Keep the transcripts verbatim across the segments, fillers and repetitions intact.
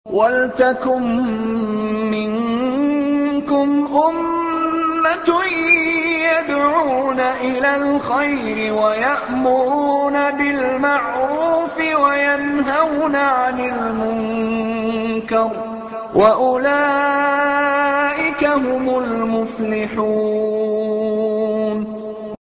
وَلْتَكُن مِّنكُمْ أُمَّةٌ يَدْعُونَ إِلَى الْخَيْرِ وَيَأْمُرُونَ بِالْمَعْرُوفِ وَيَنْهَوْنَ عَنِ الْمُنكَرِ ۚ وَأُولَٰئِكَ هُمُ الْمُفْلِحُونَ.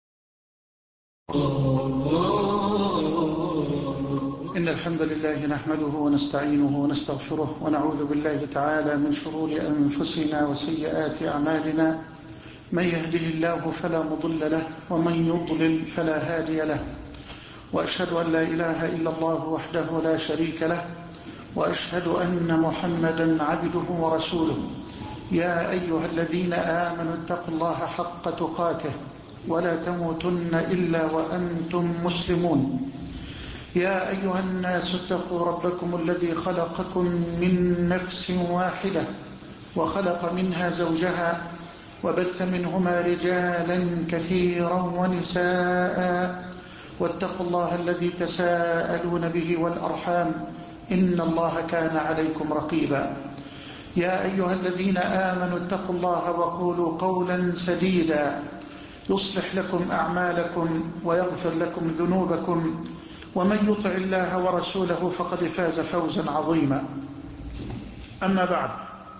إن الحمد لله نحمده ونستعينه ونستغفره ونعوذ بالله تعالى من شرور أنفسنا وسيئات أعمالنا. من يهده الله فلا مضل له ومن يضلل فلا هادي له، وأشهد أن لا إله إلا الله وحده لا شريك له، وأشهد أن محمدا عبده ورسوله. يا أيها الذين آمنوا اتقوا الله حق تقاته ولا تموتن إلا وأنتم مسلمون. يا أيها الناس اتقوا ربكم الذي خلقكم من نفس واحدة وخلق منها زوجها وبث منهما رجالا كثيرا ونساء، واتقوا الله الذي تساءلون به والأرحام إن الله كان عليكم رقيبا. يا أيها الذين آمنوا اتقوا الله وقولوا قولا سديدا يصلح لكم أعمالكم ويغفر لكم ذنوبكم، ومن يطع الله ورسوله فقد فاز فوزا عظيما. أما بعد،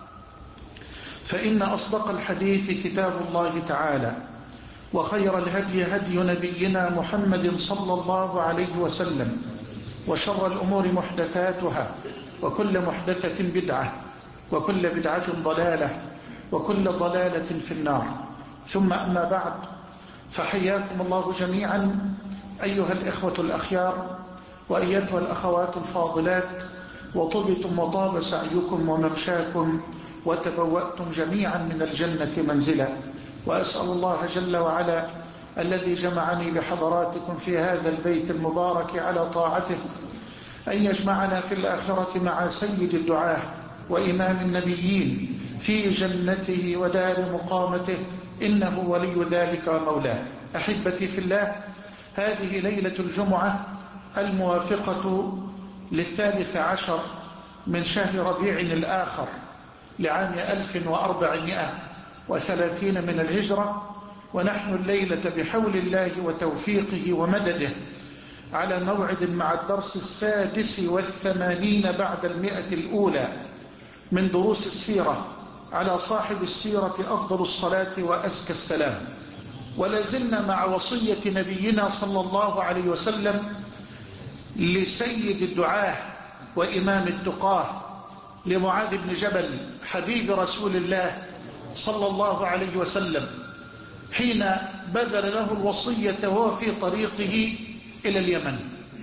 فإن أصدق الحديث كتاب الله تعالى، وخير الهدي هدي نبينا محمد صلى الله عليه وسلم، وشر الأمور محدثاتها، وكل محدثة بدعة، وكل بدعة ضلالة، وكل ضلالة في النار. ثم أما بعد، فحياكم الله جميعا أيها الإخوة الأخيار وأيتها الأخوات الفاضلات، وطبتم وطاب سعيكم وممشاكم وتبوأتم جميعا من الجنة منزلا. وأسأل الله جل وعلا الذي جمعني بحضراتكم في هذا البيت المبارك على طاعته أن يجمعنا في الآخرة مع سيد الدعاة وإمام النبيين في جنته ودار مقامته، إنه ولي ذلك ومولاه. أحبتي في الله، هذه ليلة الجمعة الموافقة للثالث عشر من شهر ربيع الآخر لعام ألف وأربعمائة وثلاثين من الهجرة، ونحن الليلة بحول الله وتوفيقه ومدده على موعد مع الدرس السادس والثمانين بعد المئة الأولى من دروس السيرة على صاحب السيرة أفضل الصلاة وأزكى السلام. ولازلنا مع وصية نبينا صلى الله عليه وسلم لسيد الدعاة وإمام التقاه لمعاذ بن جبل حبيب رسول الله صلى الله عليه وسلم، حين بذل له الوصية وهو في طريقه إلى اليمن.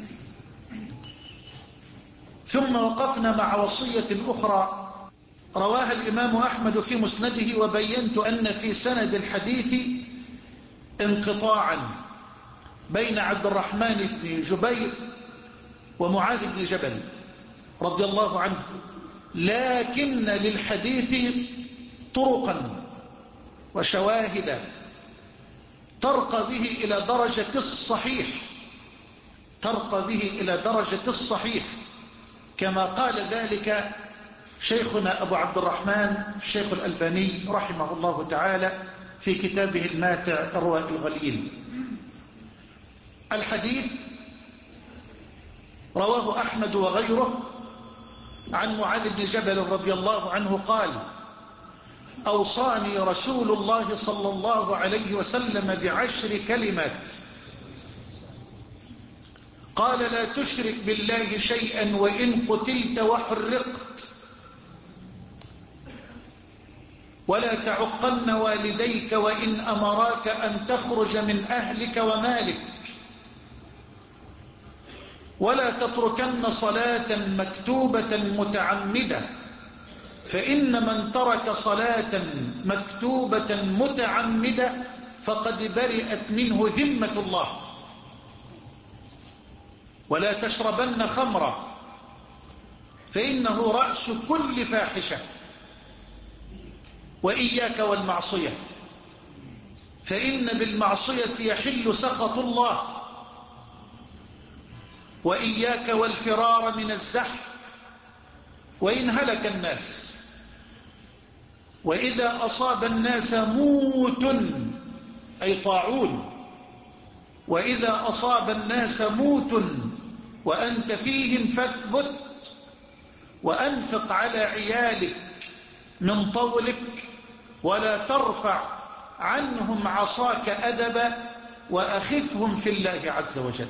ثم وقفنا مع وصية أخرى رواها الإمام أحمد في مسنده، وبينت أن في سند الحديث انقطاعا بين عبد الرحمن بن جبير ومعاذ بن جبل رضي الله عنه، لكن للحديث طرقا وشواهد ترقى به إلى درجة الصحيح ترقى به إلى درجة الصحيح كما قال ذلك شيخنا أبو عبد الرحمن الشيخ الألباني رحمه الله تعالى في كتابه الماتع إرواء الغليل. الحديث رواه أحمد وغيره عن معاذ بن جبل رضي الله عنه قال: أوصاني رسول الله صلى الله عليه وسلم بعشر كلمات، قال: لا تشرك بالله شيئا وإن قتلت وحرقت، ولا تعقن والديك وإن أمراك أن تخرج من أهلك ومالك، ولا تتركن صلاة مكتوبة متعمدة، فإن من ترك صلاة مكتوبة متعمدة فقد برئت منه ذمة الله. ولا تشربن خمرا، فإنه رأس كل فاحشة، وإياك والمعصية، فإن بالمعصية يحل سخط الله، وإياك والفرار من الزحف، وإن هلك الناس. وإذا أصاب الناس موت أي طاعون، وإذا أصاب الناس موت وأنت فيهم فاثبت وأنفق على عيالك من طولك، ولا ترفع عنهم عصاك أدبا، وأخفهم في الله عز وجل.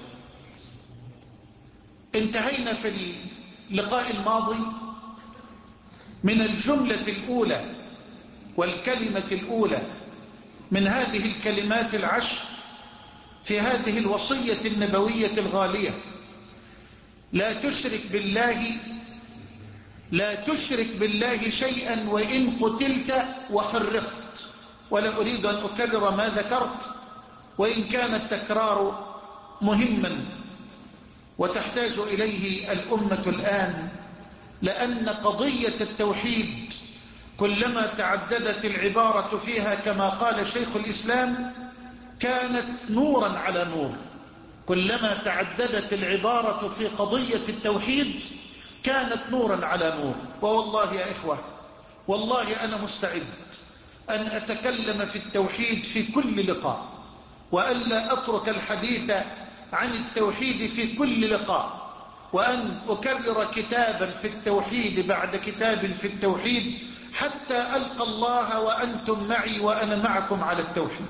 انتهينا في اللقاء الماضي من الجملة الأولى والكلمة الأولى من هذه الكلمات العشر في هذه الوصية النبوية الغالية: لا تشرك بالله لا تشرك بالله شيئا وإن قتلت وحرقت. ولا أريد أن أكرر ما ذكرت، وإن كان التكرار مهما وتحتاج إليه الأمة الآن، لأن قضية التوحيد كلما تعددت العبارة فيها كما قال شيخ الإسلام كانت نورا على نور. كلما تعددت العبارة في قضية التوحيد كانت نورا على نور. ووالله يا إخوة، والله أنا مستعد أن أتكلم في التوحيد في كل لقاء، وألا أترك الحديث عن التوحيد في كل لقاء، وأن أكرر كتابا في التوحيد بعد كتاب في التوحيد حتى ألقى الله وأنتم معي وأنا معكم على التوحيد.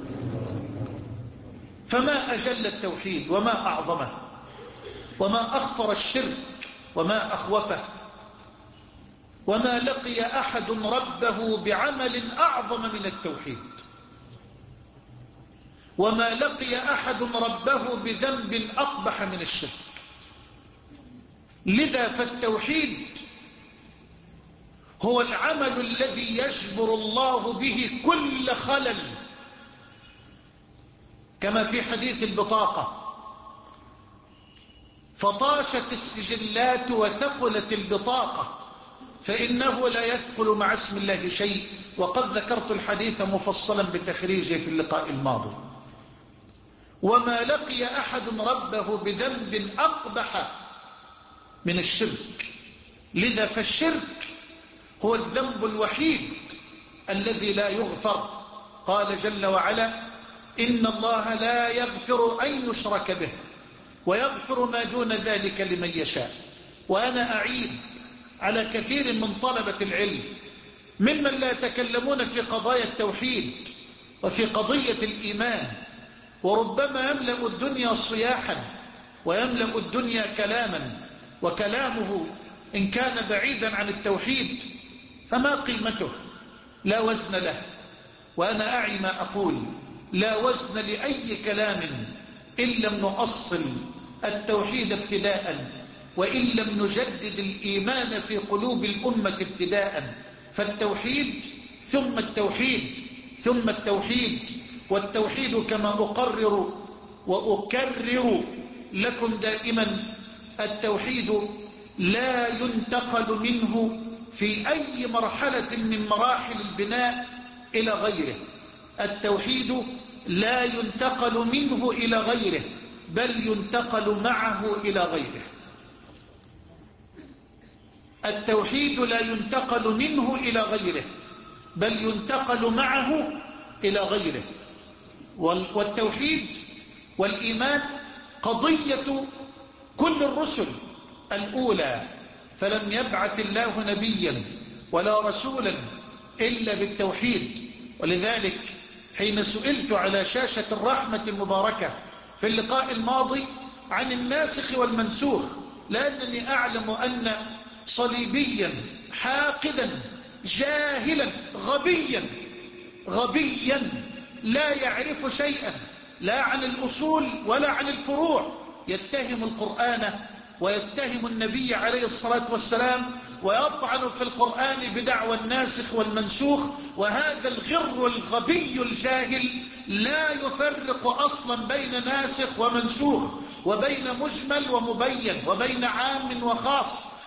فما أجل التوحيد وما أعظمه، وما أخطر الشرك وما أخوفه، وما لقي أحد ربه بعمل أعظم من التوحيد، وما لقي أحد ربه بذنب أقبح من الشرك. لذا فالتوحيد هو العمل الذي يجبر الله به كل خلل، كما في حديث البطاقة: فطاشت السجلات وثقلت البطاقة فإنه لا يثقل مع اسم الله شيء. وقد ذكرت الحديث مفصلا بتخريجه في اللقاء الماضي. وما لقي أحد ربه بذنب أقبح من الشرك. لذا فالشرك هو الذنب الوحيد الذي لا يغفر. قال جل وعلا: إن الله لا يغفر أن يشرك به ويغفر ما دون ذلك لمن يشاء. وأنا أعيب على كثير من طلبة العلم ممن لا يتكلمون في قضايا التوحيد وفي قضية الإيمان، وربما يملأ الدنيا صياحا ويملأ الدنيا كلاما، وكلامه إن كان بعيدا عن التوحيد فما قيمته؟ لا وزن له. وأنا أعي ما أقول: لا وزن لأي كلام إن لم نؤصل التوحيد ابتداء، وإن لم نجدد الإيمان في قلوب الأمة ابتداء. فالتوحيد ثم التوحيد ثم التوحيد. والتوحيد كما أقرر وأكرر لكم دائما: التوحيد لا ينتقل منه في أي مرحلة من مراحل البناء إلى غيره. التوحيد لا ينتقل منه إلى غيره، بل ينتقل معه إلى غيره. التوحيد لا ينتقل منه إلى غيره، بل ينتقل معه إلى غيره. والتوحيد والإيمان قضية كل الرسل الأولى، فلم يبعث الله نبيا ولا رسولا إلا بالتوحيد. ولذلك حين سئلت على شاشة الرحمة المباركة في اللقاء الماضي عن الناسخ والمنسوخ، لأنني أعلم أن صليبيا حاقدا جاهلا غبيا غبيا لا يعرف شيئا لا عن الأصول ولا عن الفروع يتهم القرآن ويتهم النبي عليه الصلاة والسلام ويطعن في القرآن بدعوى الناسخ والمنسوخ. وهذا الغر الغبي الجاهل لا يفرق أصلا بين ناسخ ومنسوخ، وبين مجمل ومبين، وبين عام وخاص.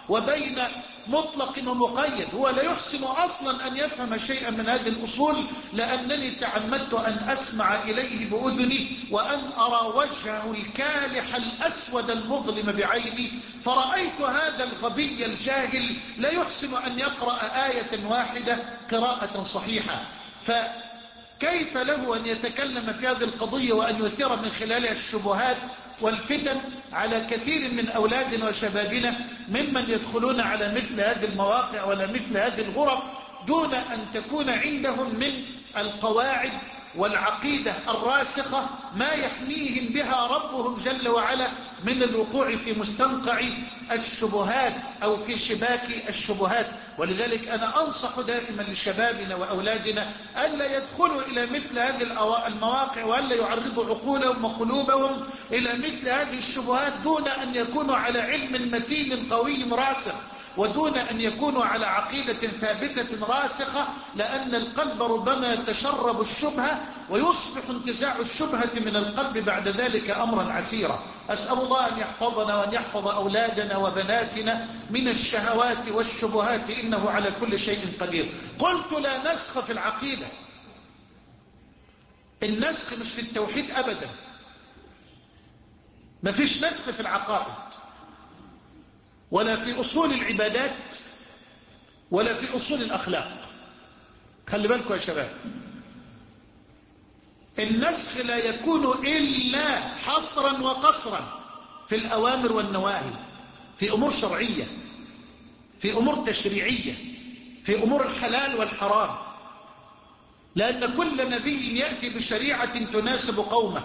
وبين مطلق ومقيد. هو لا يحسن أصلا أن يفهم شيئا من هذه الأصول، لأنني تعمدت أن أسمع إليه بأذني وأن أرى وجهه الكالح الأسود المظلم بعيني، فرأيت هذا الغبي الجاهل لا يحسن أن يقرأ آية واحدة قراءة صحيحة، فكيف له أن يتكلم في هذه القضية وأن يثير من خلالها الشبهات والفتن على كثير من أولادنا وشبابنا ممن يدخلون على مثل هذه المواقع ولا مثل هذه الغرف دون أن تكون عندهم من القواعد والعقيدة الراسخة ما يحميهم بها ربهم جل وعلا من الوقوع في مستنقع الشبهات أو في شباك الشبهات. ولذلك أنا أنصح دائما لشبابنا وأولادنا ألا يدخلوا إلى مثل هذه المواقع وألا يعرضوا عقولهم وقلوبهم إلى مثل هذه الشبهات دون أن يكونوا على علم متين قوي راسخ، ودون أن يكونوا على عقيدة ثابتة راسخة، لأن القلب ربما يتشرب الشبهة ويصبح انتزاع الشبهة من القلب بعد ذلك أمرا عسيرا. أسأل الله أن يحفظنا وأن يحفظ أولادنا وبناتنا من الشهوات والشبهات، إنه على كل شيء قدير. قلت لا نسخ في العقيدة، النسخ مش في التوحيد أبدا، ما فيش نسخ في العقائد ولا في أصول العبادات ولا في أصول الأخلاق. خلي بالكم يا شباب، النسخ لا يكون إلا حصرا وقصرا في الأوامر والنواهي، في أمور شرعية، في أمور تشريعية، في أمور الحلال والحرام، لأن كل نبي يأتي بشريعة تناسب قومه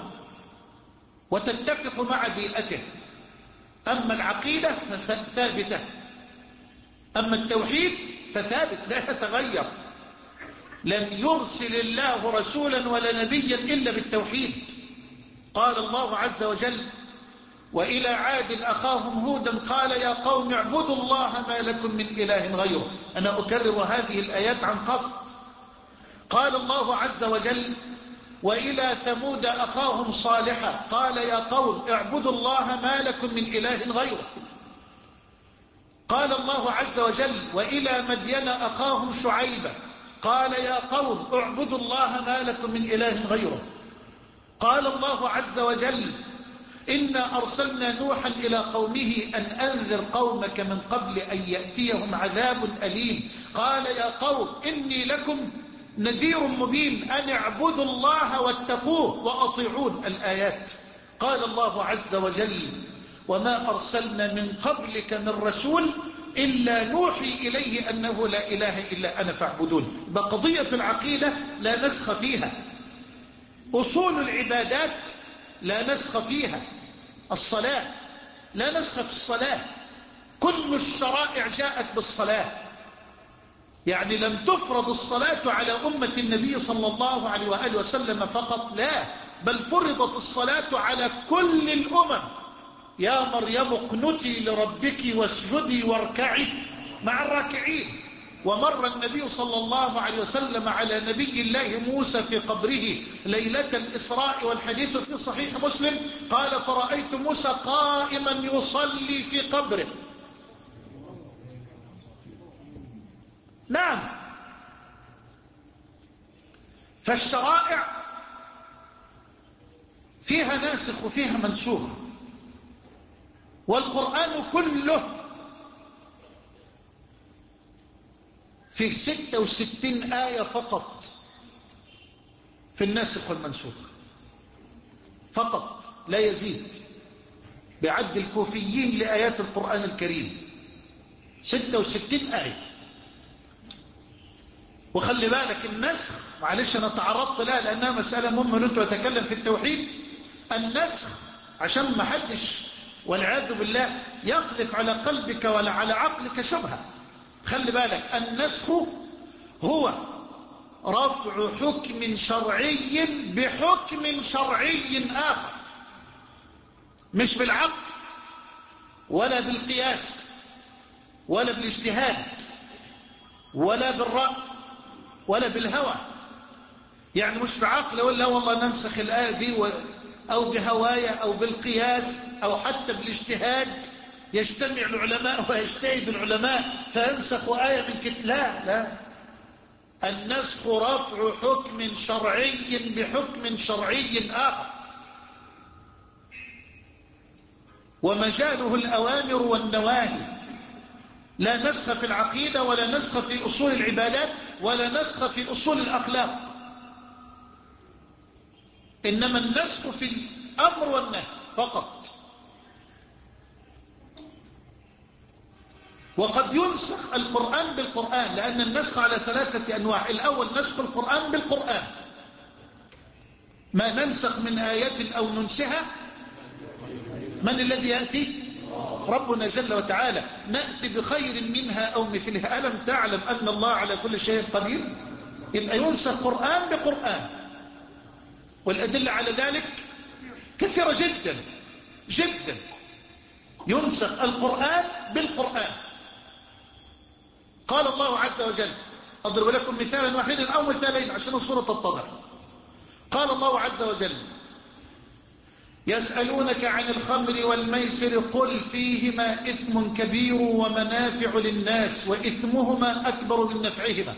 وتتفق مع بيئته. أما العقيدة فثابتة، أما التوحيد فثابت لا يتغير. لم يرسل الله رسولا ولا نبيا إلا بالتوحيد. قال الله عز وجل: وإلى عاد أخاهم هودا قال يا قوم اعبدوا الله ما لكم من إله غيره. أنا أكرر هذه الآيات عن قصد. قال الله عز وجل: وإلى ثمود أخاهم صالحا قال يا قوم اعبدوا الله ما لكم من إله غيره. قال الله عز وجل: وإلى مدين أخاهم شعيبا قال يا قوم اعبدوا الله ما لكم من إله غيره. قال الله عز وجل: إنا أرسلنا نوحا إلى قومه أن أنذر قومك من قبل أن يأتيهم عذاب أليم قال يا قوم إني لكم نذير مبين أن اعبدوا الله واتقوه وأطيعون. الآيات. قال الله عز وجل: وما أرسلنا من قبلك من رسول إلا نوحي إليه أنه لا إله إلا أنا فاعبدون. بقضية العقيدة لا نسخ فيها، أصول العبادات لا نسخ فيها، الصلاة لا نسخ في الصلاة، كل الشرائع جاءت بالصلاة، يعني لم تفرض الصلاة على أمة النبي صلى الله عليه وآله وسلم فقط، لا، بل فرضت الصلاة على كل الأمم. يا مريم اقنتي لربك واسجدي واركعي مع الراكعين. ومر النبي صلى الله عليه وسلم على نبي الله موسى في قبره ليلة الإسراء، والحديث في صحيح مسلم، قال: فرأيت موسى قائما يصلي في قبره. نعم، فالشرائع فيها ناسخ وفيها منسوخ، والقرآن كله في ستة وستين آية فقط في الناسخ والمنسوخ فقط لا يزيد، بعد الكوفيين لآيات القرآن الكريم ستة وستين آية. وخلي بالك النسخ، معلش أنا تعرضت لها لأنها مسألة مهمة لأنت أتكلم في التوحيد. النسخ عشان ما حدش والعياذ بالله يقذف على قلبك ولا على عقلك شبهة، خلي بالك النسخ هو رفع حكم شرعي بحكم شرعي آخر، مش بالعقل ولا بالقياس ولا بالاجتهاد ولا بالرأي ولا بالهوى. يعني مش بعقل ولا والله ننسخ الآية دي و... أو بهواية أو بالقياس أو حتى بالاجتهاد، يجتمع العلماء ويجتهد العلماء فينسخ آية من كتاب. لا لا، النسخ رفع حكم شرعي بحكم شرعي آخر، ومجاله الأوامر والنواهي. لا نسخ في العقيدة، ولا نسخ في أصول العبادات، ولا نسخ في أصول الأخلاق، إنما النسخ في الأمر والنهي فقط. وقد ينسخ القرآن بالقرآن، لأن النسخ على ثلاثة أنواع. الأول نسخ القرآن بالقرآن، ما ننسخ من آية أو ننسها من الذي يأتي؟ ربنا جل وتعالى. نأتي بخير منها أو مثلها. ألم تعلم أن الله على كل شيء قدير؟ يبقى ينسخ قرآن بقرآن، والأدلة على ذلك كثيرة جدا جدا. ينسخ القرآن بالقرآن. قال الله عز وجل، أضرب لكم مثالا واحدا أو مثالين عشان الصورة تتضح. قال الله عز وجل: يسألونك عن الخمر والميسر قل فيهما إثم كبير ومنافع للناس وإثمهما أكبر من نفعهما.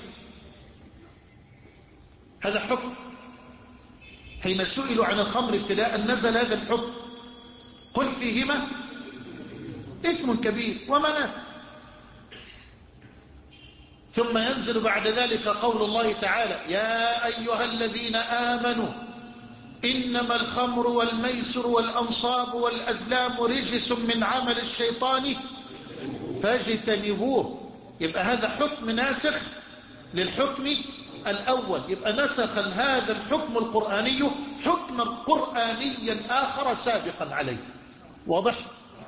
هذا حكم. حين سئلوا عن الخمر ابتداء نزل هذا الحكم: قل فيهما إثم كبير ومنافع. ثم ينزل بعد ذلك قول الله تعالى: يا أيها الذين آمنوا إنما الخمر والميسر والأنصاب والأزلام رجس من عمل الشيطان فاجتنبوه. يبقى هذا حكم ناسخ للحكم الأول. يبقى نسخ هذا الحكم القرآني حكما قرآنيا آخر سابقا عليه. واضح؟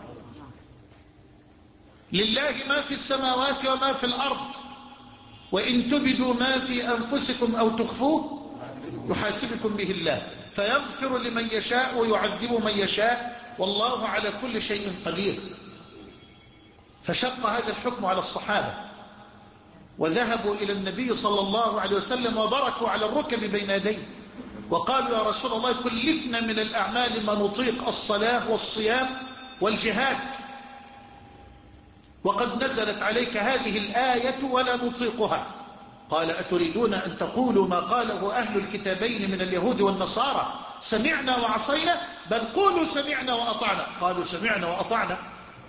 لله ما في السماوات وما في الأرض، وإن تبدوا ما في أنفسكم أو تخفوه يحاسبكم به الله، فيغفر لمن يشاء ويعذب من يشاء، والله على كل شيء قدير. فشق هذا الحكم على الصحابة، وذهبوا إلى النبي صلى الله عليه وسلم وبركوا على الركب بين يديه، وقالوا: يا رسول الله كلفنا من الأعمال ما نطيق، الصلاة والصيام والجهاد، وقد نزلت عليك هذه الآية ولا نطيقها. قال: أتريدون أن تقولوا ما قاله أهل الكتابين من اليهود والنصارى: سمعنا وعصينا؟ بل قولوا سمعنا وأطعنا. قالوا: سمعنا وأطعنا،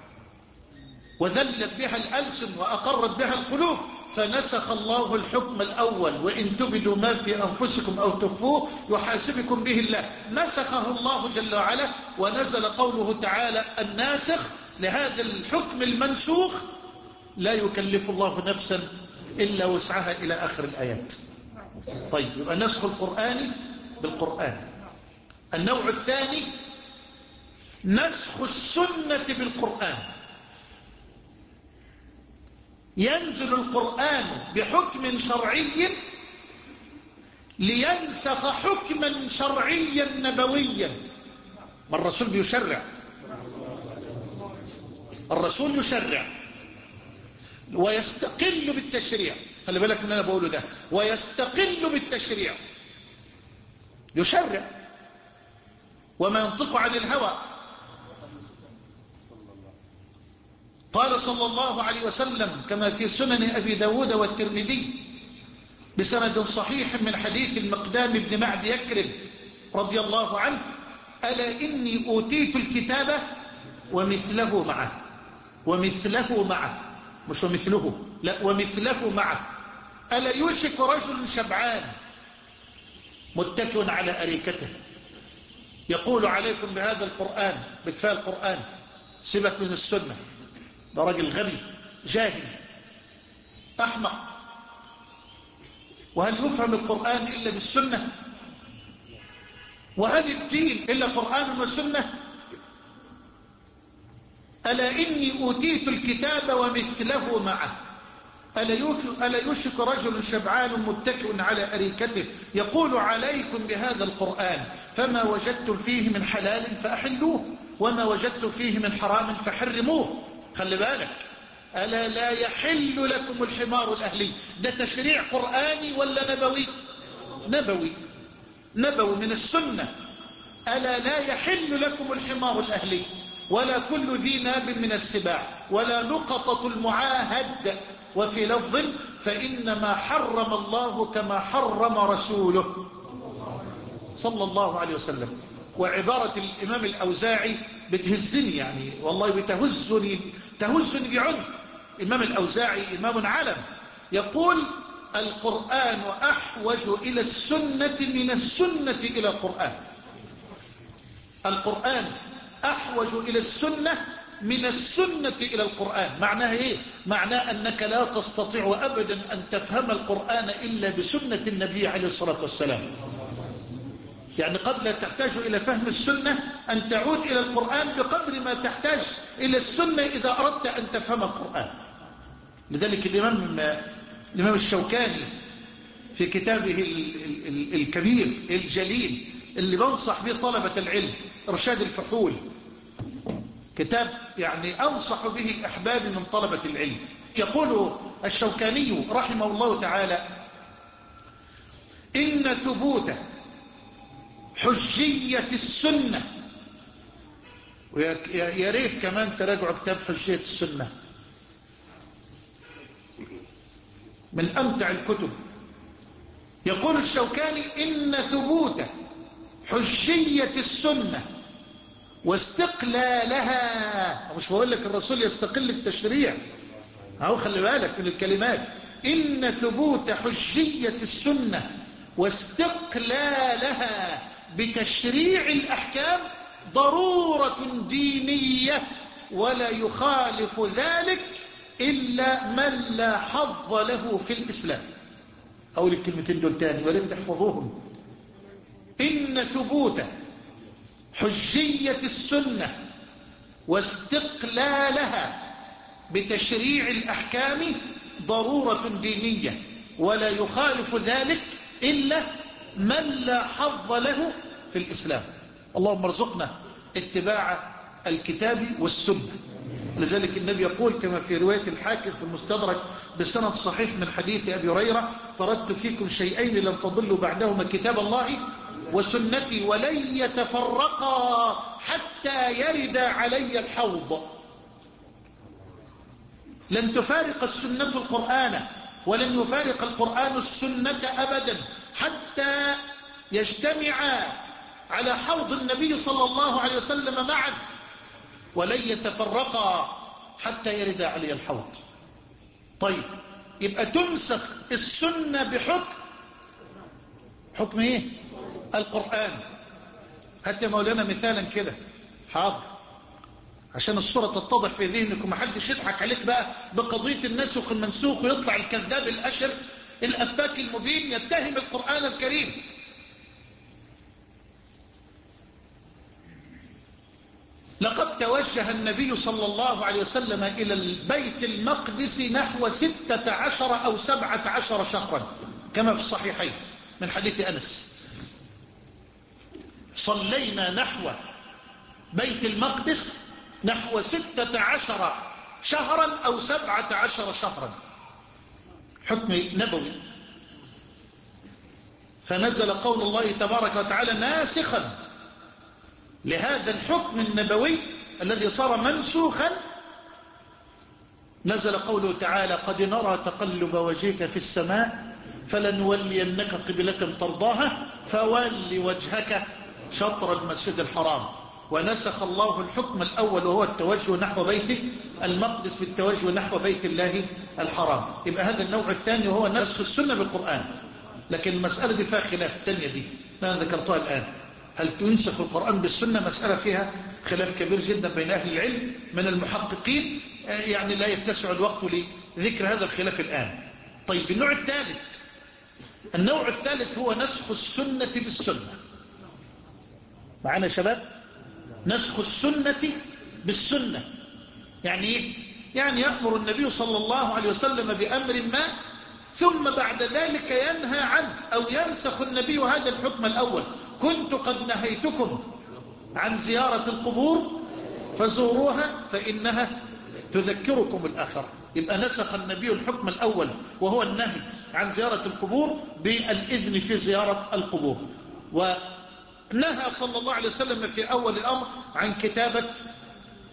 وذلت بها الألسن وأقرت بها القلوب. فنسخ الله الحكم الأول: وإن تبدوا ما في أنفسكم أو تخفوه يحاسبكم به الله. نسخه الله جل وعلا، ونزل قوله تعالى الناسخ لهذا الحكم المنسوخ: لا يكلف الله نفسا إلا وسعها، إلى آخر الآيات. طيب، يبقى نسخ القرآن بالقرآن. النوع الثاني نسخ السنة بالقرآن. ينزل القرآن بحكم شرعي لينسخ حكما شرعيا نبويا. ما الرسول بيشرع، الرسول يشرع ويستقل بالتشريع. خلي بالك من اللي انا بقوله ده، ويستقل بالتشريع. يشرع وما ينطق عن الهوى. قال صلى الله عليه وسلم كما في سنن أبي داود والترمذي بسند صحيح من حديث المقدام بن معد يكرب رضي الله عنه: ألا إني أوتيت الكتاب ومثله معه. ومثله معه، مش ومثله، لا، ومثله معه. ألا يوشك رجل شبعان متكئ على أريكته يقول: عليكم بهذا القرآن، بكفاء القرآن، سيبك من السنة. ده راجل غبي جاهل أحمق. وهل يفهم القرآن إلا بالسنة؟ وهل الدين إلا قرآن وسنة؟ ألا إني أوتيت الكتاب ومثله معه. ألا يشك رجل شبعان متكئ على أريكته يقول: عليكم بهذا القرآن، فما وجدتم فيه من حلال فأحلوه، وما وجدتم فيه من حرام فحرموه. خلي بالك، ألا لا يحل لكم الحمار الأهلي. ده تشريع قرآني ولا نبوي؟ نبوي، نبوي من السنة. ألا لا يحل لكم الحمار الأهلي ولا كل ذي ناب من السباع ولا لقطة المعاهد. وفي لفظ فإنما حرم الله كما حرم رسوله صلى الله عليه وسلم. وعبارة الإمام الأوزاعي بتهزني، يعني والله بتهزني تهزني بعنف. الإمام الأوزاعي إمام علم، يقول القرآن أحوج إلى السنة من السنة إلى القرآن. القرآن أحوج إلى السنة من السنة إلى القرآن. معناها إيه؟ معناه أنك لا تستطيع أبدا أن تفهم القرآن إلا بسنة النبي عليه الصلاة والسلام. يعني قد لا تحتاج إلى فهم السنة أن تعود إلى القرآن بقدر ما تحتاج إلى السنة إذا أردت أن تفهم القرآن. لذلك الإمام الإمام الشوكاني في كتابه الكبير الجليل اللي بنصح به طلبة العلم، إرشاد الفحول، كتاب يعني أنصح به أحبابي من طلبة العلم، يقول الشوكاني رحمه الله تعالى: إن ثبوت حجية السنة، ويا ريت كمان تراجعوا كتاب حجية السنة، من أمتع الكتب. يقول الشوكاني: إن ثبوت حجية السنة واستقلالها، مش بقول لك الرسول يستقل بالتشريع، أهو خلي بالك من الكلمات، إن ثبوت حجية السنة واستقلالها بتشريع الأحكام ضرورة دينية، ولا يخالف ذلك إلا من لا حظ له في الإسلام. أقول الكلمتين دول تاني ولم تحفظوهم: إن ثبوت حجية السنة واستقلالها بتشريع الأحكام ضرورة دينية، ولا يخالف ذلك إلا من لا حظ له في الإسلام. اللهم ارزقنا اتباع الكتاب والسنة. لذلك النبي يقول كما في رواية الحاكم في المستدرك بسند صحيح من حديث أبي هريرة: تركت فيكم شيئين لن تضلوا بعدهما كتاب الله وسنتي ولن يتفرقا حتى يرد علي الحوض. لن تفارق السنة القرآن ولن يفارق القرآن السنة أبدا حتى يجتمعا على حوض النبي صلى الله عليه وسلم معا، ولن يتفرقا حتى يرد علي الحوض. طيب، يبقى تنسخ السنة بحكم حكم ايه؟ القرآن. هات يا مولانا مثالا كده. حاضر، عشان الصورة تتضح في ذهنكم، محدش يضحك عليك بقى بقضية النسخ المنسوخ ويطلع الكذاب الأشر الأفاك المبين يتهم القرآن الكريم. لقد توجه النبي صلى الله عليه وسلم إلى البيت المقدس نحو ستة عشر أو سبعة عشر شهرا كما في الصحيحين من حديث أنس. صلينا نحو بيت المقدس نحو ستة عشر شهرا أو سبعة عشر شهرا، حكم نبوي. فنزل قول الله تبارك وتعالى ناسخا لهذا الحكم النبوي الذي صار منسوخا. نزل قوله تعالى: قد نرى تقلب وجهك في السماء فلنولينك قبلة ترضاها فول وجهك شطر المسجد الحرام. ونسخ الله الحكم الأول وهو التوجه نحو بيت المقدس بالتوجه نحو بيت الله الحرام. يبقى هذا النوع الثاني وهو نسخ السنة بالقرآن. لكن المسألة دي فيها خلاف، الثانية دي أنا ذكرتها الآن، هل تنسخ القرآن بالسنة؟ مسألة فيها خلاف كبير جدا بين أهل العلم من المحققين، يعني لا يتسع الوقت لذكر هذا الخلاف الآن. طيب، النوع الثالث النوع الثالث هو نسخ السنة بالسنة. معنا يا شباب؟ نسخ السنة بالسنة يعني ايه؟ يعني يأمر النبي صلى الله عليه وسلم بأمر ما ثم بعد ذلك ينهى عنه، أو ينسخ النبي هذا الحكم الأول. كنت قد نهيتكم عن زيارة القبور فزوروها فإنها تذكركم الآخرة. يبقى نسخ النبي الحكم الأول وهو النهي عن زيارة القبور بالإذن في زيارة القبور. ونهى صلى الله عليه وسلم في أول الأمر عن كتابة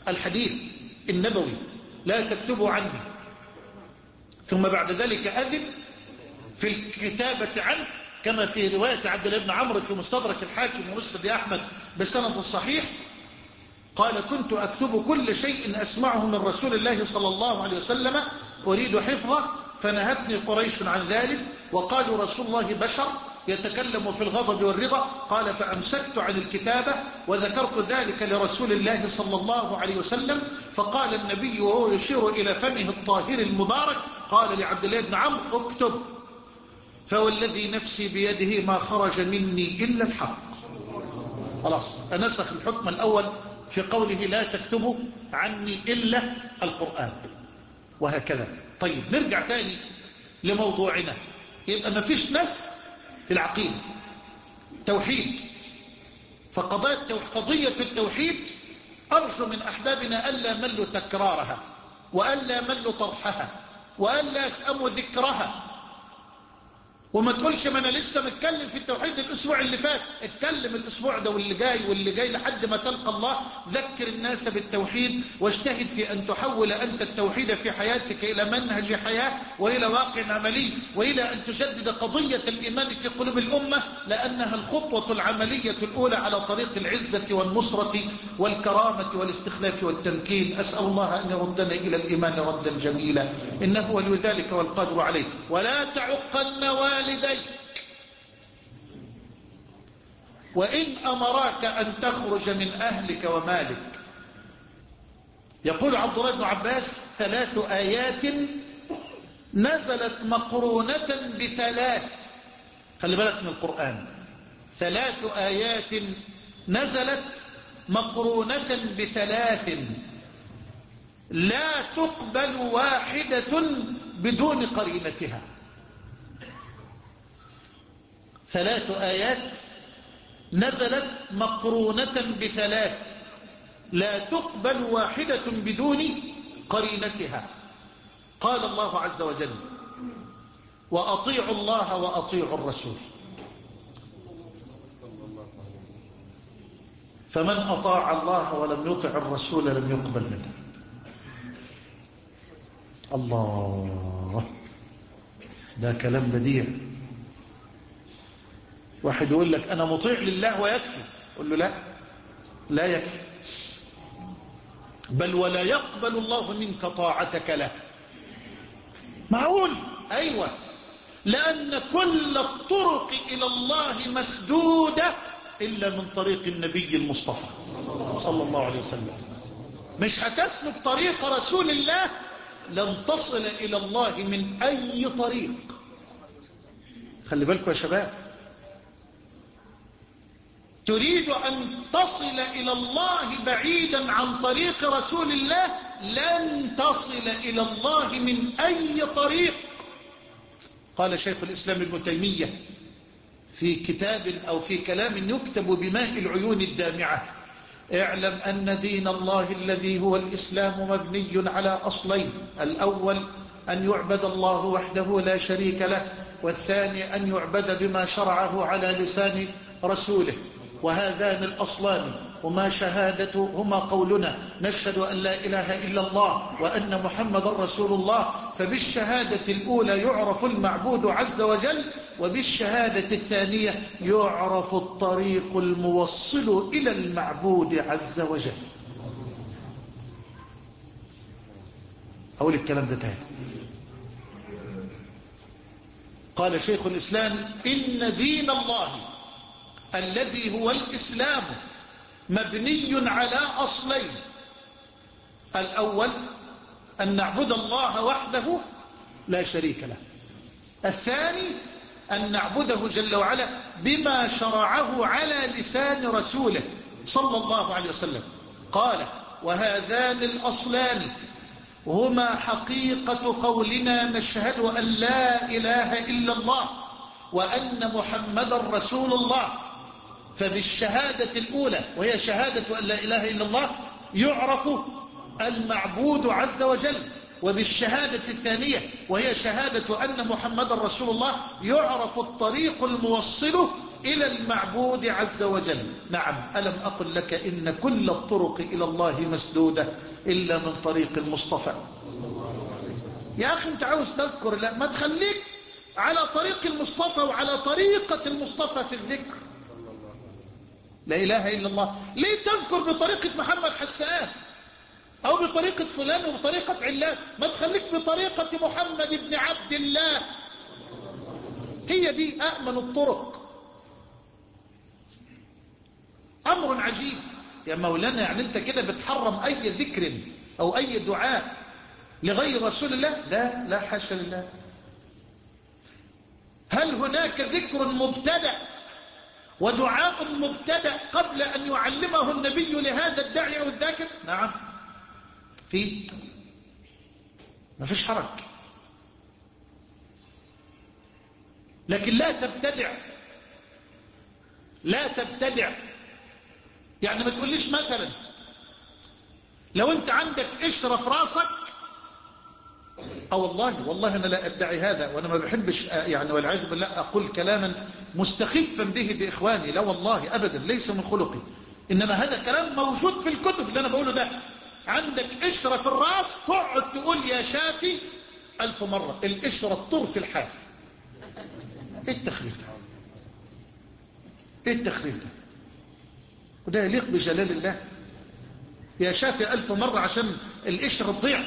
الحديث النبوي لا تكتبوا عني، ثم بعد ذلك أذن في الكتابة عنه، كما في رواية عبد الله بن عمرو في مستدرك الحاكم ومسند أحمد بسند صحيح، قال كنت أكتب كل شيء أسمعه من رسول الله صلى الله عليه وسلم أريد حفظه، فنهتني قريش عن ذلك وقالوا رسول الله بشر يتكلم في الغضب والرضا، قال فأمسكت عن الكتابة وذكرت ذلك لرسول الله صلى الله عليه وسلم، فقال النبي وهو يشير إلى فمه الطاهر المبارك، قال لعبد الله بن عمرو اكتب، فوالذي نفسي بيده ما خرج مني إلا الحق. خلاص أنسخ الحكم الأول في قوله لا تكتبوا عني إلا القرآن، وهكذا. طيب نرجع تاني لموضوعنا. يبقى ما فيش نسخ في العقيدة، توحيد. فقضية التوحيد أرجو من أحبابنا ألا ملوا تكرارها، وألا ملوا طرحها، وألا يسأموا ذكرها. وما تقولش ما أنا لسه متكلم في التوحيد الأسبوع اللي فات، اتكلم الأسبوع ده واللي جاي واللي جاي لحد ما تلقى الله. ذكر الناس بالتوحيد، واجتهد في أن تحول أنت التوحيد في حياتك إلى منهج حياة وإلى واقع عملي، وإلى أن تجدد قضية الإيمان في قلوب الأمة، لأنها الخطوة العملية الأولى على طريق العزة والنصرة والكرامة والاستخلاف والتمكين. أسأل الله أن يردنا إلى الإيمان ردا جميلا، إنه ولي ذلك والقادر عليه. ولا تعقن والديك وإن أمراك أن تخرج من أهلك ومالك. يقول عبد الله بن عباس ثلاث آيات نزلت مقرونة بثلاث. خلي بالك من القرآن، ثلاث آيات نزلت مقرونة بثلاث لا تقبل واحدة بدون قرينتها. ثلاث آيات نزلت مقرونة بثلاث لا تقبل واحدة بدون قرينتها. قال الله عز وجل وأطيعوا الله وأطيعوا الرسول، فمن أطاع الله ولم يطع الرسول لم يقبل منه. الله، ده كلام بديع. واحد يقول لك أنا مطيع لله ويكفي، قل له لا، لا يكفي، بل ولا يقبل الله منك طاعتك له. معقول؟ أيوة، لأن كل الطرق إلى الله مسدودة إلا من طريق النبي المصطفى صلى الله عليه وسلم. مش هتسلك طريق رسول الله لن تصل إلى الله من أي طريق. خلي بالكم يا شباب، تريد أن تصل إلى الله بعيدا عن طريق رسول الله لن تصل إلى الله من أي طريق. قال شيخ الإسلام ابن تيمية في كتاب أو في كلام يكتب بماء العيون الدامعة: اعلم أن دين الله الذي هو الإسلام مبني على أصلين: الأول أن يعبد الله وحده لا شريك له، والثاني أن يعبد بما شرعه على لسان رسوله. وهذان الأصلان هما شهادة هما قولنا نشهد أن لا إله إلا الله وأن محمد رسول الله. فبالشهادة الأولى يعرف المعبود عز وجل، وبالشهادة الثانية يعرف الطريق الموصل إلى المعبود عز وجل. أقول الكلام ده تاني. قال شيخ الإسلام إن دين الله الذي هو الإسلام مبني على أصلين: الأول أن نعبد الله وحده لا شريك له، الثاني أن نعبده جل وعلا بما شرعه على لسان رسوله صلى الله عليه وسلم. قال وهذان الأصلان هما حقيقة قولنا نشهد أن لا إله إلا الله وأن محمد رسول الله. فبالشهادة الأولى وهي شهادة أن لا إله إلا الله يعرف المعبود عز وجل، وبالشهادة الثانية وهي شهادة أن محمد رسول الله يعرف الطريق الموصل إلى المعبود عز وجل. نعم، ألم أقل لك إن كل الطرق إلى الله مسدودة إلا من طريق المصطفى. يا أخي أنت عاوز تذكر، لا ما تخليك على طريق المصطفى وعلى طريقة المصطفى في الذكر. لا إله إلا الله. ليه تذكر بطريقة محمد حسان أو بطريقة فلان وبطريقة علان؟ ما تخليك بطريقة محمد بن عبد الله، هي دي أأمن الطرق. أمر عجيب يا مولانا، يعني أنت كده بتحرم أي ذكر أو أي دعاء لغير رسول الله؟ لا لا حاشا لله. هل هناك ذكر مبتدأ ودعاء مبتدأ قبل أن يعلمه النبي لهذا الداعي أو الذاكر؟ نعم في، ما فيش حرج، لكن لا تبتدع، لا تبتدع. يعني ما تقوليش مثلا لو انت عندك قشرة في راسك، اه والله والله انا لا ادعي هذا، وانا ما بحبش يعني والعياذ بالله اقول كلاما مستخفا به باخواني، لا والله ابدا، ليس من خلقي، انما هذا كلام موجود في الكتب اللي انا بقوله ده. عندك قشرة في الراس، تقعد تقول يا شافي الف مرة، القشرة تطر في الحال. ايه التخريف ده؟ ايه التخريف ده؟ وده يليق بجلال الله؟ يا شافي ألف مرة عشان القشرة تضيع؟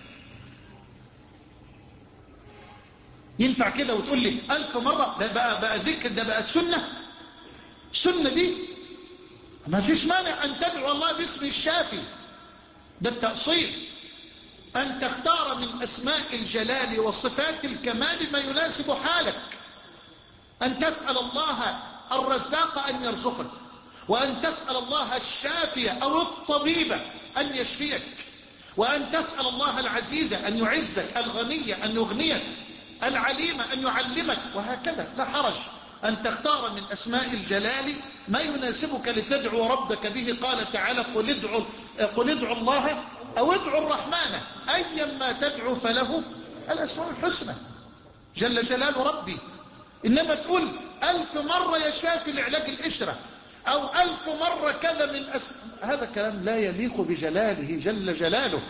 ينفع كده وتقول لي ألف مرة؟ ده بقى, بقى ذكر، ده بقت سنة. السنة دي ما فيش مانع أن تدعو الله باسم الشافي، ده التأصيل، أن تختار من أسماء الجلال وصفات الكمال ما يناسب حالك، أن تسأل الله الرزاق أن يرزقك، وأن تسأل الله الشافية أو الطبيبة أن يشفيك، وأن تسأل الله العزيز أن يعزك، الغني أن يغنيك، العليم أن يعلمك، وهكذا. لا حرج أن تختار من أسماء الجلال ما يناسبك لتدعو ربك به. قال تعالى قل ادعوا, قل ادعوا الله أو ادعوا الرحمن أيا ما تدعو فله الأسماء الحسنى جل جلال ربي. إنما تقول ألف مرة يا شافي لعلاج القشرة أو ألف مرة كذا من أس... هذا كلام لا يليق بجلاله جل جلاله،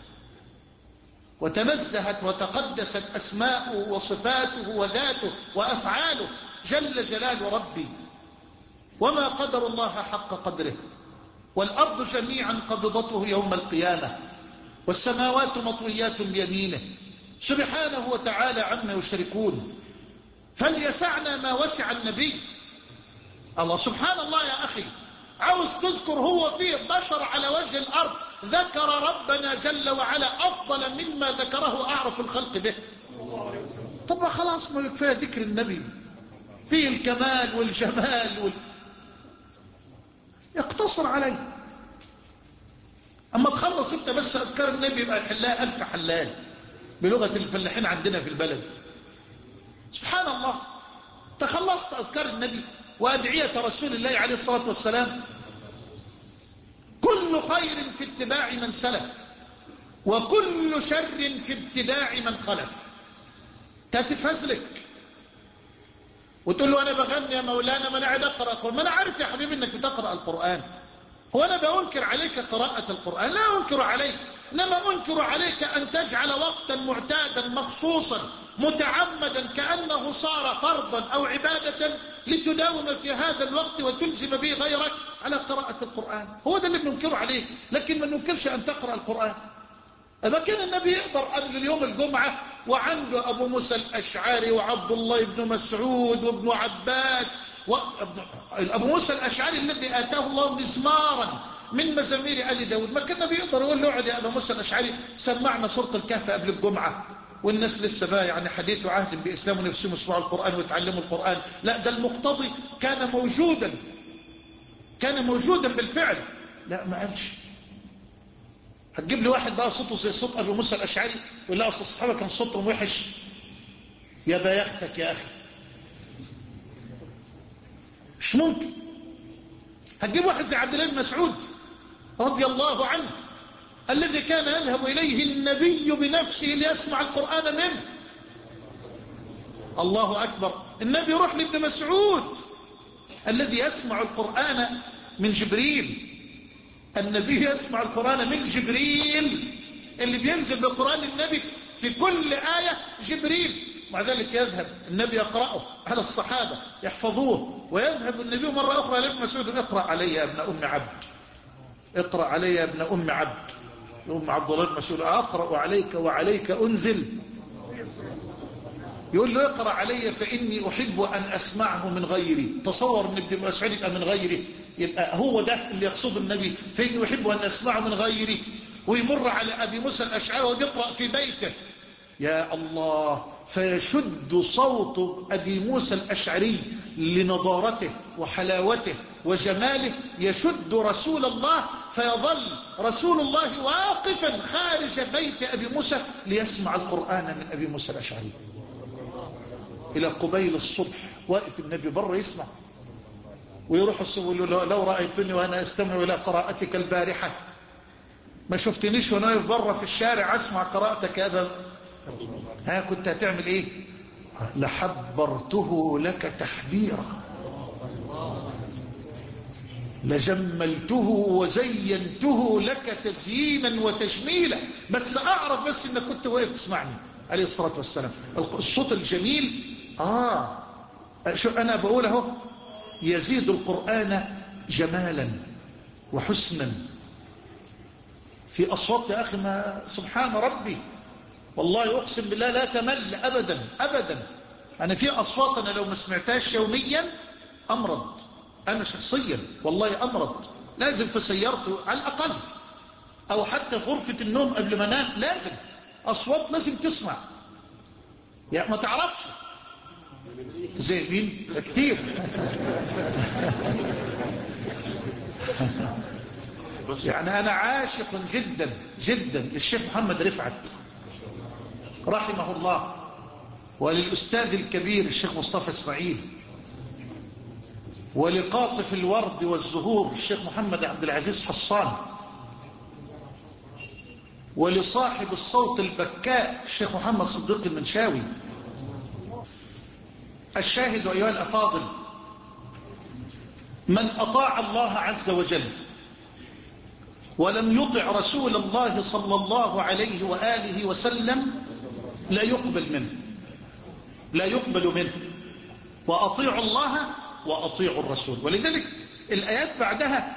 وتنزهت وتقدست أسماؤه وصفاته وذاته وأفعاله جل جلال ربي. وما قدر الله حق قدره، والأرض جميعا قبضته يوم القيامة، والسماوات مطويات بيمينه سبحانه وتعالى عما يشركون. فليسعنا ما وسع النبي. الله سبحان الله يا أخي، عاوز تذكر هو فيه بشر على وجه الأرض ذكر ربنا جل وعلا أفضل مما ذكره أعرف الخلق به. طب خلاص، ما يكفي ذكر النبي فيه الكمال والجمال وال... يقتصر عليه. أما تخلص أنت بس أذكار النبي يبقى الحلاء ألف حلال بلغة الفلاحين عندنا في البلد. سبحان الله، تخلصت أذكار النبي وأدعية رسول الله عليه الصلاة والسلام. كل خير في اتباع من سلف، وكل شر في ابتداع من خلف. تتفزلك وتقول له أنا بغني يا مولانا، ما أنا قاعد أقرأ القرآن. ما أنا عارف يا حبيبي أنك بتقرأ القرآن، هو أنا بأنكر عليك قراءة القرآن؟ لا أنكر عليك، إنما أنكر عليك أن تجعل وقتا معتادا مخصوصا متعمدا كأنه صار فرضا أو عبادة لتداوم في هذا الوقت وتلزم به غيرك على قراءة القرآن. هو ده اللي بننكره عليه، لكن ما ننكرش أن تقرأ القرآن. إذا كان النبي يقدر قبل اليوم الجمعة وعنده أبو موسى الأشعري وعبد الله بن مسعود وابن عباس و... أبو موسى الأشعري الذي آتاه الله مزمارا من مزامير آل داود، ما كان النبي يقدر يقول له اقعد يا أبو موسى الأشعري سمعنا سورة الكهف قبل الجمعة، والناس لسه بقى يعني حديث عهد بإسلام ونفسهم يسمعوا القرآن ويتعلموا القرآن. لا، ده المقتضي كان موجودا، كان موجودا بالفعل. لا ما قالش. هتجيب لي واحد بقى صوته زي صوت أبو موسى الأشعري يقول لا أصل الصحابة كان صوتهم وحش؟ يا بيختك يا أخي، مش ممكن. هتجيب واحد زي عبد الله بن مسعود رضي الله عنه الذي كان يذهب إليه النبي بنفسه ليسمع القرآن منه. الله أكبر، النبي يروح لابن مسعود الذي يسمع القرآن من جبريل. النبي يسمع القرآن من جبريل، اللي بينزل بقرآن النبي في كل آية جبريل. مع ذلك يذهب النبي يقرأه على الصحابة يحفظوه، ويذهب النبي مرة أخرى لابن مسعود: اقرأ علي يا ابن أم عبد، اقرأ علي يا ابن أم عبد. أم عبد الله بن مسعود: أقرأ عليك وعليك أنزل؟ يقول له: اقرأ علي فإني أحب أن أسمعه من غيري. تصور ان ابن مسعود يبقى من غيري، يبقى هو ده اللي يقصده النبي، فإني أحب أن أسمعه من غيري. ويمر على أبي موسى الأشعري ويقرأ في بيته، يا الله، فيشد صوت أبي موسى الأشعري لنضارته وحلاوته وجماله، يشد رسول الله، فيظل رسول الله واقفا خارج بيت أبي موسى ليسمع القرآن من أبي موسى الأشعري. إلى قبيل الصبح واقف النبي بره يسمع، ويروح الصبح يقول له: لو رأيتني وأنا أستمع إلى قراءتك البارحة، ما شفتنيش وأنا واقف بره في الشارع أسمع قراءتك يا أبا، ها كنت هتعمل إيه؟ لحبرته لك تحبيرا، لجملته وزينته لك تزيينا وتجميلا، بس أعرف بس إنك كنت واقف تسمعني عليه الصلاة والسلام. الصوت الجميل آه شو أنا بقوله، يزيد القرآن جمالا وحسنا في أصوات يا أخي، ما سبحان ربي، والله أقسم بالله لا تمل أبدا أبدا. أنا في أصوات أنا لو ما سمعتهاش يوميا أمرض، أنا شخصيا والله أمرض، لازم في سيارته على الأقل، أو حتى في غرفة النوم قبل ما انام، لازم أصوات لازم تسمع. يا ما تعرفش زي مين كتير. يعني أنا عاشق جدا جدا للشيخ محمد رفعت رحمه الله، وللأستاذ الكبير الشيخ مصطفى إسماعيل، ولقاطف الورد والزهور الشيخ محمد عبد العزيز حصان، ولصاحب الصوت البكاء الشيخ محمد صديق المنشاوي. الشاهد أيها الأفاضل، من أطاع الله عز وجل ولم يطع رسول الله صلى الله عليه وآله وسلم لا يقبل منه، لا يقبل منه. وأطيعوا الله وأطيعوا الرسول. ولذلك الآيات بعدها: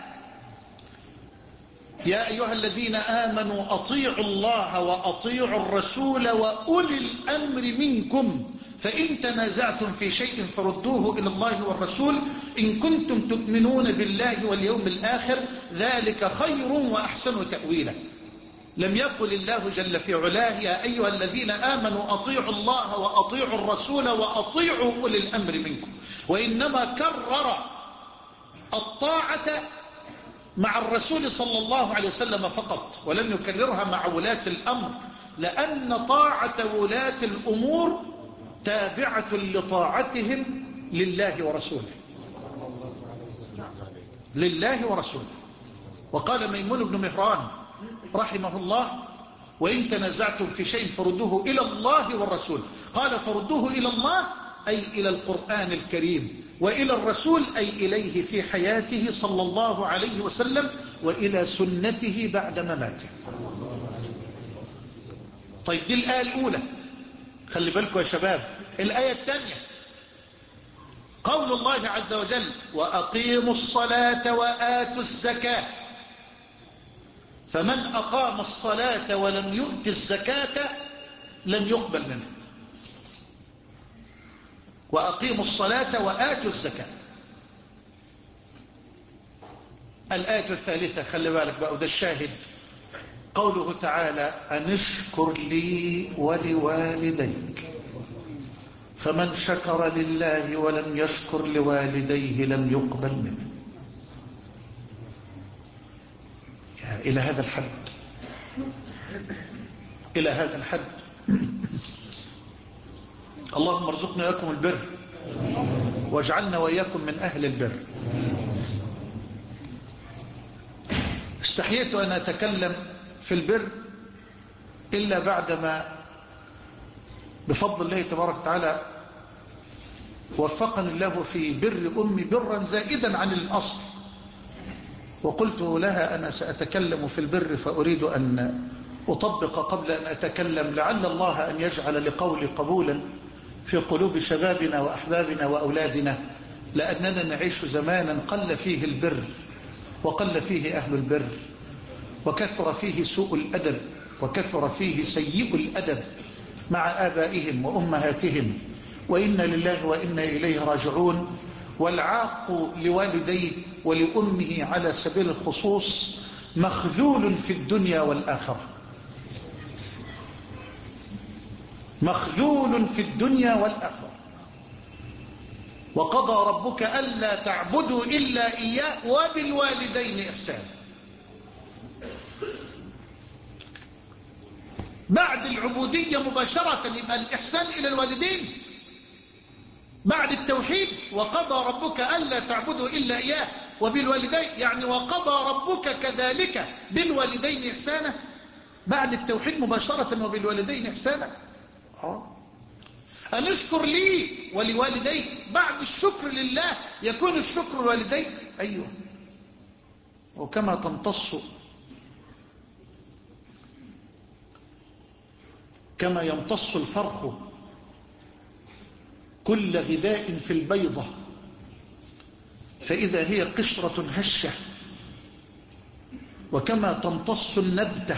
يا أيها الذين آمنوا أطيعوا الله وأطيعوا الرسول وأولي الأمر منكم فإن تنازعتم في شيء فردوه إلى الله والرسول إن كنتم تؤمنون بالله واليوم الآخر ذلك خير وأحسن تأويلا. لم يقل الله جل في علاه: يا أيها الذين آمنوا أطيعوا الله وأطيعوا الرسول وأطيعوا أولي الأمر منكم، وإنما كرر الطاعة مع الرسول صلى الله عليه وسلم فقط، ولم يكررها مع ولاة الأمر، لأن طاعة ولاة الأمور تابعة لطاعتهم لله ورسوله، لله ورسوله. وقال ميمون بن مهران رحمه الله: وإن تنازعتم في شيء فردوه إلى الله والرسول. قال: فردوه إلى الله أي إلى القرآن الكريم، وإلى الرسول أي إليه في حياته صلى الله عليه وسلم، وإلى سنته بعد مماته. طيب دي الآية الأولى، خلي بالكم يا شباب. الآية الثانية قول الله عز وجل: وأقيموا الصلاة وآتوا الزكاة. فمن أقام الصلاة ولم يؤت الزكاة لم يقبل منه. وأقيموا الصلاة وآتوا الزكاة. الآية الثالثة خلي بالك بقى، وده الشاهد، قوله تعالى: أن اشكر لي ولوالديك. فمن شكر لله ولم يشكر لوالديه لم يقبل منه. إلى هذا الحد، إلى هذا الحد. اللهم ارزقنا وإياكم البر، واجعلنا وإياكم من أهل البر. استحييت أن أتكلم في البر إلا بعدما بفضل الله تبارك وتعالى وفقني الله في بر أمي برا زائدا عن الأصل، وقلت لها أنا سأتكلم في البر فأريد أن أطبق قبل أن أتكلم، لعل الله أن يجعل لقولي قبولا في قلوب شبابنا وأحبابنا وأولادنا، لأننا نعيش زمانا قل فيه البر وقل فيه أهل البر، وكثر فيه سوء الأدب وكثر فيه سيء الأدب مع آبائهم وأمهاتهم، وإنا لله وإنا إليه راجعون. والعاق لوالديه ولأمه على سبيل الخصوص مخذول في الدنيا والآخرة، مخذول في الدنيا والآخرة. وقضى ربك ألا تعبدوا إلا إياه وبالوالدين إحسانا. بعد العبودية مباشرة يبقى الإحسان إلى الوالدين بعد التوحيد. وقضى ربك ألا تعبدوا إلا إياه وبالوالدين، يعني وقضى ربك كذلك بالوالدين إحسانا بعد التوحيد مباشرة، وبالوالدين إحسانا. آه. أن اشكر لي ولوالديك، بعد الشكر لله يكون الشكر لوالديك. أيوه. وكما تمتص كما يمتص الفرخ كل غذاء في البيضة فإذا هي قشرة هشة، وكما تمتص النبتة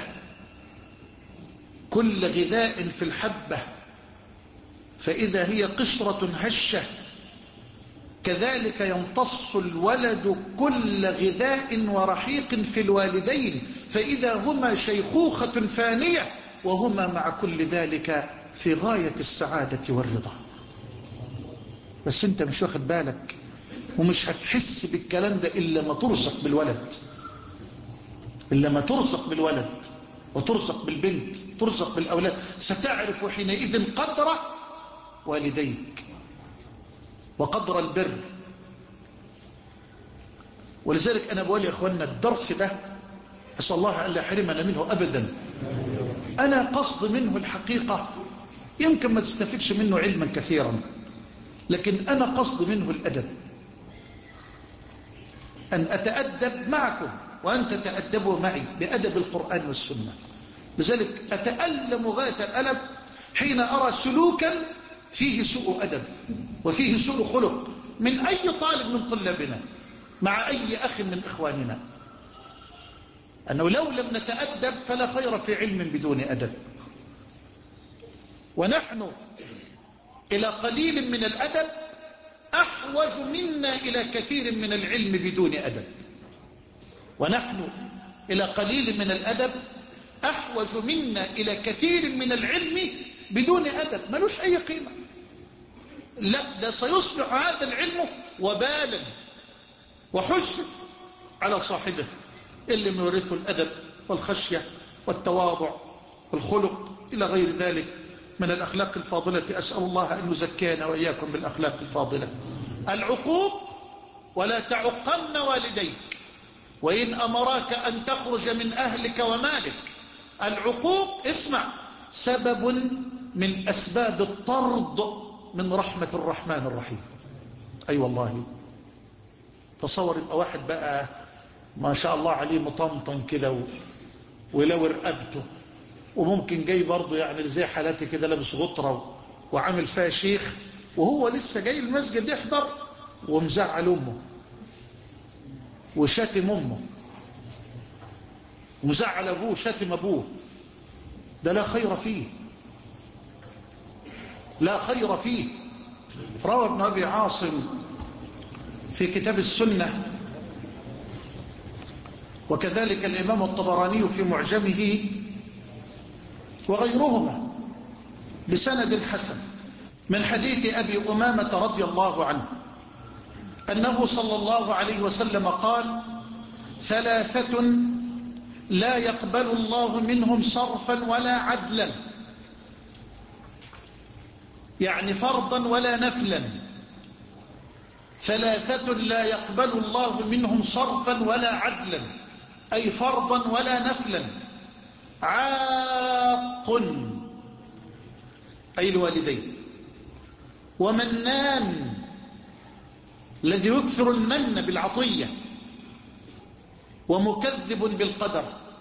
كل غذاء في الحبة فإذا هي قشرة هشة، كذلك يمتص الولد كل غذاء ورحيق في الوالدين فإذا هما شيخوخة فانية، وهما مع كل ذلك في غاية السعادة والرضا. بس انت مش واخد بالك، ومش هتحس بالكلام ده إلا ما ترزق بالولد، إلا ما ترزق بالولد وترزق بالبنت، ترزق بالأولاد، ستعرف حينئذ قدر والديك وقدر البر. ولذلك أنا بقول يا أخوانا الدرس ده أسأل الله أن لا يحرمنا منه أبدا. أنا قصد منه الحقيقة يمكن ما تستفدش منه علما كثيرا، لكن أنا قصد منه الأدب، أن أتأدب معكم وأن تتأدبوا معي بأدب القرآن والسنة. لذلك أتألم غاية الألم حين أرى سلوكا فيه سوء أدب وفيه سوء خلق من أي طالب من طلابنا مع أي أخ من إخواننا، أنه لو لم نتأدب فلا خير في علم بدون أدب. ونحن إلى قليل من الأدب أحوج منا إلى كثير من العلم بدون أدب. ونحن إلى قليل من الأدب أحوج منا إلى كثير من العلم بدون أدب، ملوش أي قيمة. لا، ده سيصبح هذا العلم وبالا وحزن على صاحبه اللي يورثه الأدب والخشية والتواضع والخلق إلى غير ذلك من الأخلاق الفاضلة. أسأل الله أن يزكينا وإياكم بالأخلاق الفاضلة. العقوق: ولا تعقن والديك وإن أمراك أن تخرج من أهلك ومالك. العقوق اسمع سبب من أسباب الطرد من رحمة الرحمن الرحيم. أي أيوة والله. تصور يبقى واحد بقى ما شاء الله عليه مطمطن كده ولو رقبته، وممكن جاي برضه يعني زي حالاتي كده لابس غطرة وعامل فيها شيخ، وهو لسه جاي المسجد يحضر ومزعل أمه وشاتم أمه ومزعل أبوه وشاتم أبوه. ده لا خير فيه، لا خير فيه. روى ابن أبي عاصم في كتاب السنة، وكذلك الإمام الطبراني في معجمه وغيرهما بسند حسن من حديث أبي أمامة رضي الله عنه أنه صلى الله عليه وسلم قال: ثلاثة لا يقبل الله منهم صرفا ولا عدلا، يعني فرضا ولا نفلا. ثلاثة لا يقبل الله منهم صرفا ولا عدلا، أي فرضا ولا نفلا. عاق أي الوالدين، ومنان الذي يكثر المن بالعطية، ومكذب بالقدر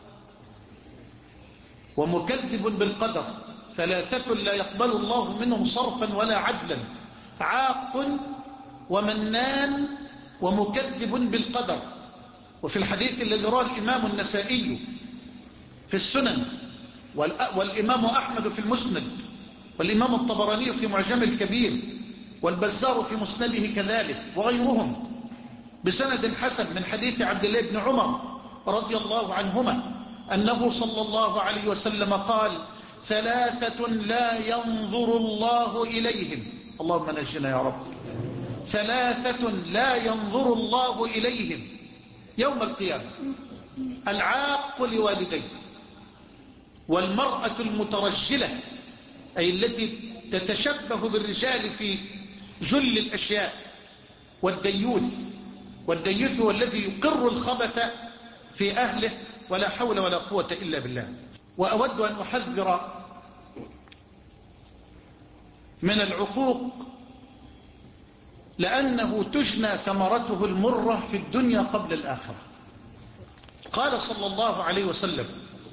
ومكذب بالقدر ثلاثة لا يقبل الله منهم صرفا ولا عدلا: عاق ومنان ومكذب بالقدر. وفي الحديث الذي رواه الإمام النسائي في السنن، والإمام أحمد في المسند، والإمام الطبراني في معجم الكبير، والبزار في مسنده كذلك، وغيرهم بسند حسن من حديث عبد الله بن عمر رضي الله عنهما أنه صلى الله عليه وسلم قال: ثلاثة لا ينظر الله إليهم، اللهم نجنا يا رب، ثلاثة لا ينظر الله إليهم يوم القيامة: العاق لوالديه، والمرأة المترجلة أي التي تتشبه بالرجال في جل الأشياء، والديوث والديوث هو الذي يقر الخبث في أهله، ولا حول ولا قوة إلا بالله. وأود أن أحذر من العقوق، لأنه تجنى ثمرته المرة في الدنيا قبل الآخرة. قال صلى الله عليه وسلم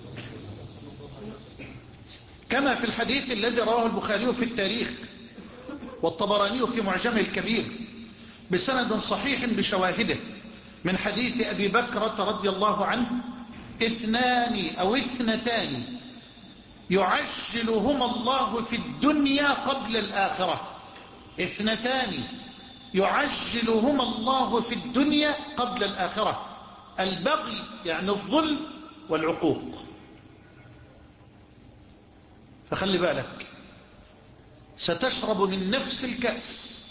كما في الحديث الذي رواه البخاري في التاريخ والطبراني في معجمه الكبير بسند صحيح بشواهده من حديث أبي بكرة رضي الله عنه: اثنان أو اثنتان يعجلهما الله في الدنيا قبل الآخرة، اثنتان يعجلهما الله في الدنيا قبل الآخرة: البغي يعني الظلم، والعقوق. فخلي بالك، ستشرب من نفس الكأس،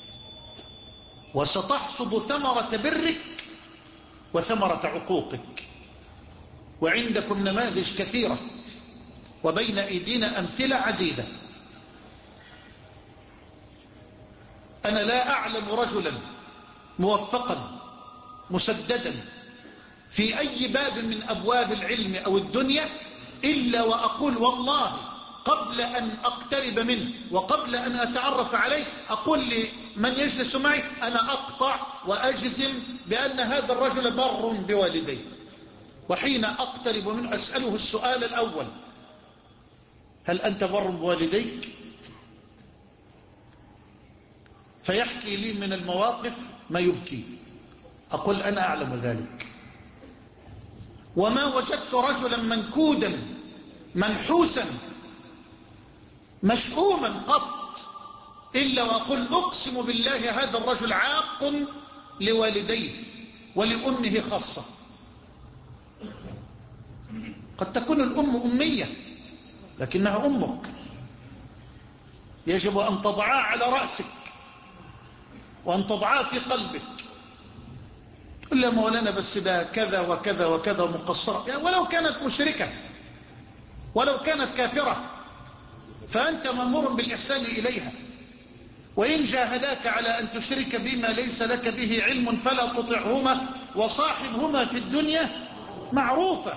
وستحصد ثمرة برك وثمرة عقوقك. وعندكم نماذج كثيرة، وبين أيدينا أمثلة عديدة. أنا لا أعلم رجلا موفقا مسددا في أي باب من أبواب العلم أو الدنيا إلا وأقول والله قبل أن أقترب منه وقبل أن أتعرف عليه أقول لمن يجلس معي: أنا أقطع وأجزم بأن هذا الرجل بر بوالديه. وحين أقترب منه أسأله السؤال الأول: هل أنت بر بوالديك؟ فيحكي لي من المواقف ما يبكي. أقول أنا أعلم ذلك، وما وجدت رجلا منكودا منحوسا مشؤوما قط إلا وأقول أقسم بالله هذا الرجل عاق لوالديه ولأمه خاصة. قد تكون الأم أمية لكنها أمك، يجب أن تضعها على رأسك وأن تضعها في قلبك. قل يا مولانا بس ده كذا وكذا وكذا مقصرة، ولو كانت مشركة ولو كانت كافرة فأنت مأمور بالإحسان إليها. وإن جاهداك على أن تشرك بما ليس لك به علم فلا تطعهما وصاحبهما في الدنيا معروفة.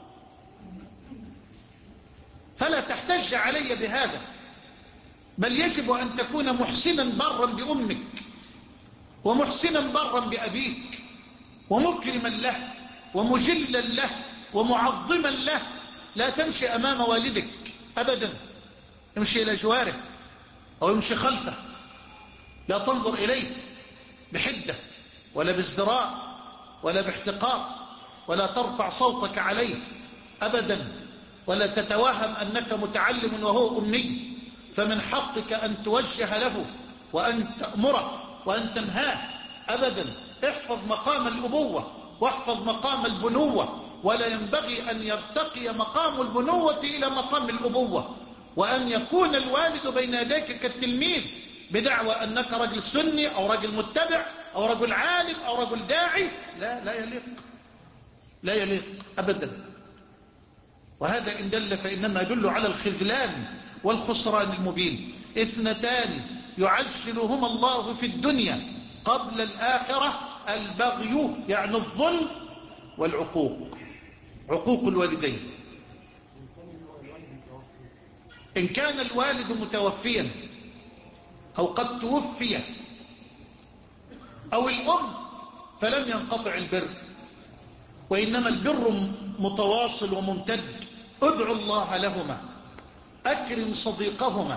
فلا تحتج علي بهذا، بل يجب أن تكون محسنا برا بأمك، ومحسنا برا بأبيك، ومكرما له ومجلا له ومعظما له. لا تمشي أمام والدك أبدا، امشي إلى جواره أو امشي خلفه، لا تنظر إليه بحدة ولا بازدراء ولا باحتقار، ولا ترفع صوتك عليه أبدا، ولا تتوهم أنك متعلم وهو أمي. فمن حقك أن توجه له وأن تأمره وأن تنهاه أبدا. احفظ مقام الأبوة واحفظ مقام البنوة، ولا ينبغي أن يرتقي مقام البنوة إلى مقام الأبوة، وأن يكون الوالد بين يديك كالتلميذ بدعوى أنك رجل سني أو رجل متبع أو رجل عالم أو رجل داعي. لا لا يليق، لا يليق أبدا. وهذا إن دل فإنما يدل على الخذلان والخسران المبين. اثنتان يعجلهما الله في الدنيا قبل الآخرة: البغي يعني الظلم، والعقوق، عقوق الوالدين. إن كان الوالد متوفيا أو قد توفي أو الأم فلم ينقطع البر، وإنما البر متواصل وممتد. ادعوا الله لهما، أكرم صديقهما،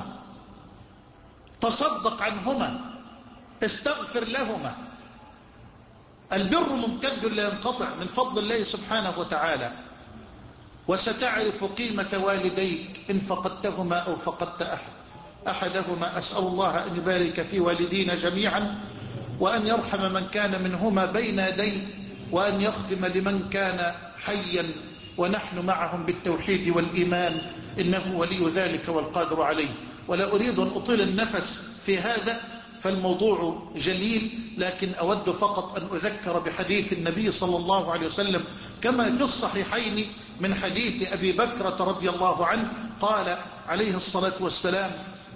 تصدق عنهما، استغفر لهما. البر ممتد لا ينقطع من فضل الله سبحانه وتعالى. وستعرف قيمة والديك إن فقدتهما أو فقدت أحد أحدهما. أسأل الله أن يبارك في والدينا جميعا، وأن يرحم من كان منهما بين يديه، وأن يختم لمن كان حيا ونحن معهم بالتوحيد والإيمان، إنه ولي ذلك والقادر عليه. ولا أريد أن أطيل النفس في هذا فالموضوع جليل، لكن أود فقط أن أذكر بحديث النبي صلى الله عليه وسلم كما في الصحيحين من حديث أبي بكرة رضي الله عنه قال عليه الصلاة والسلام: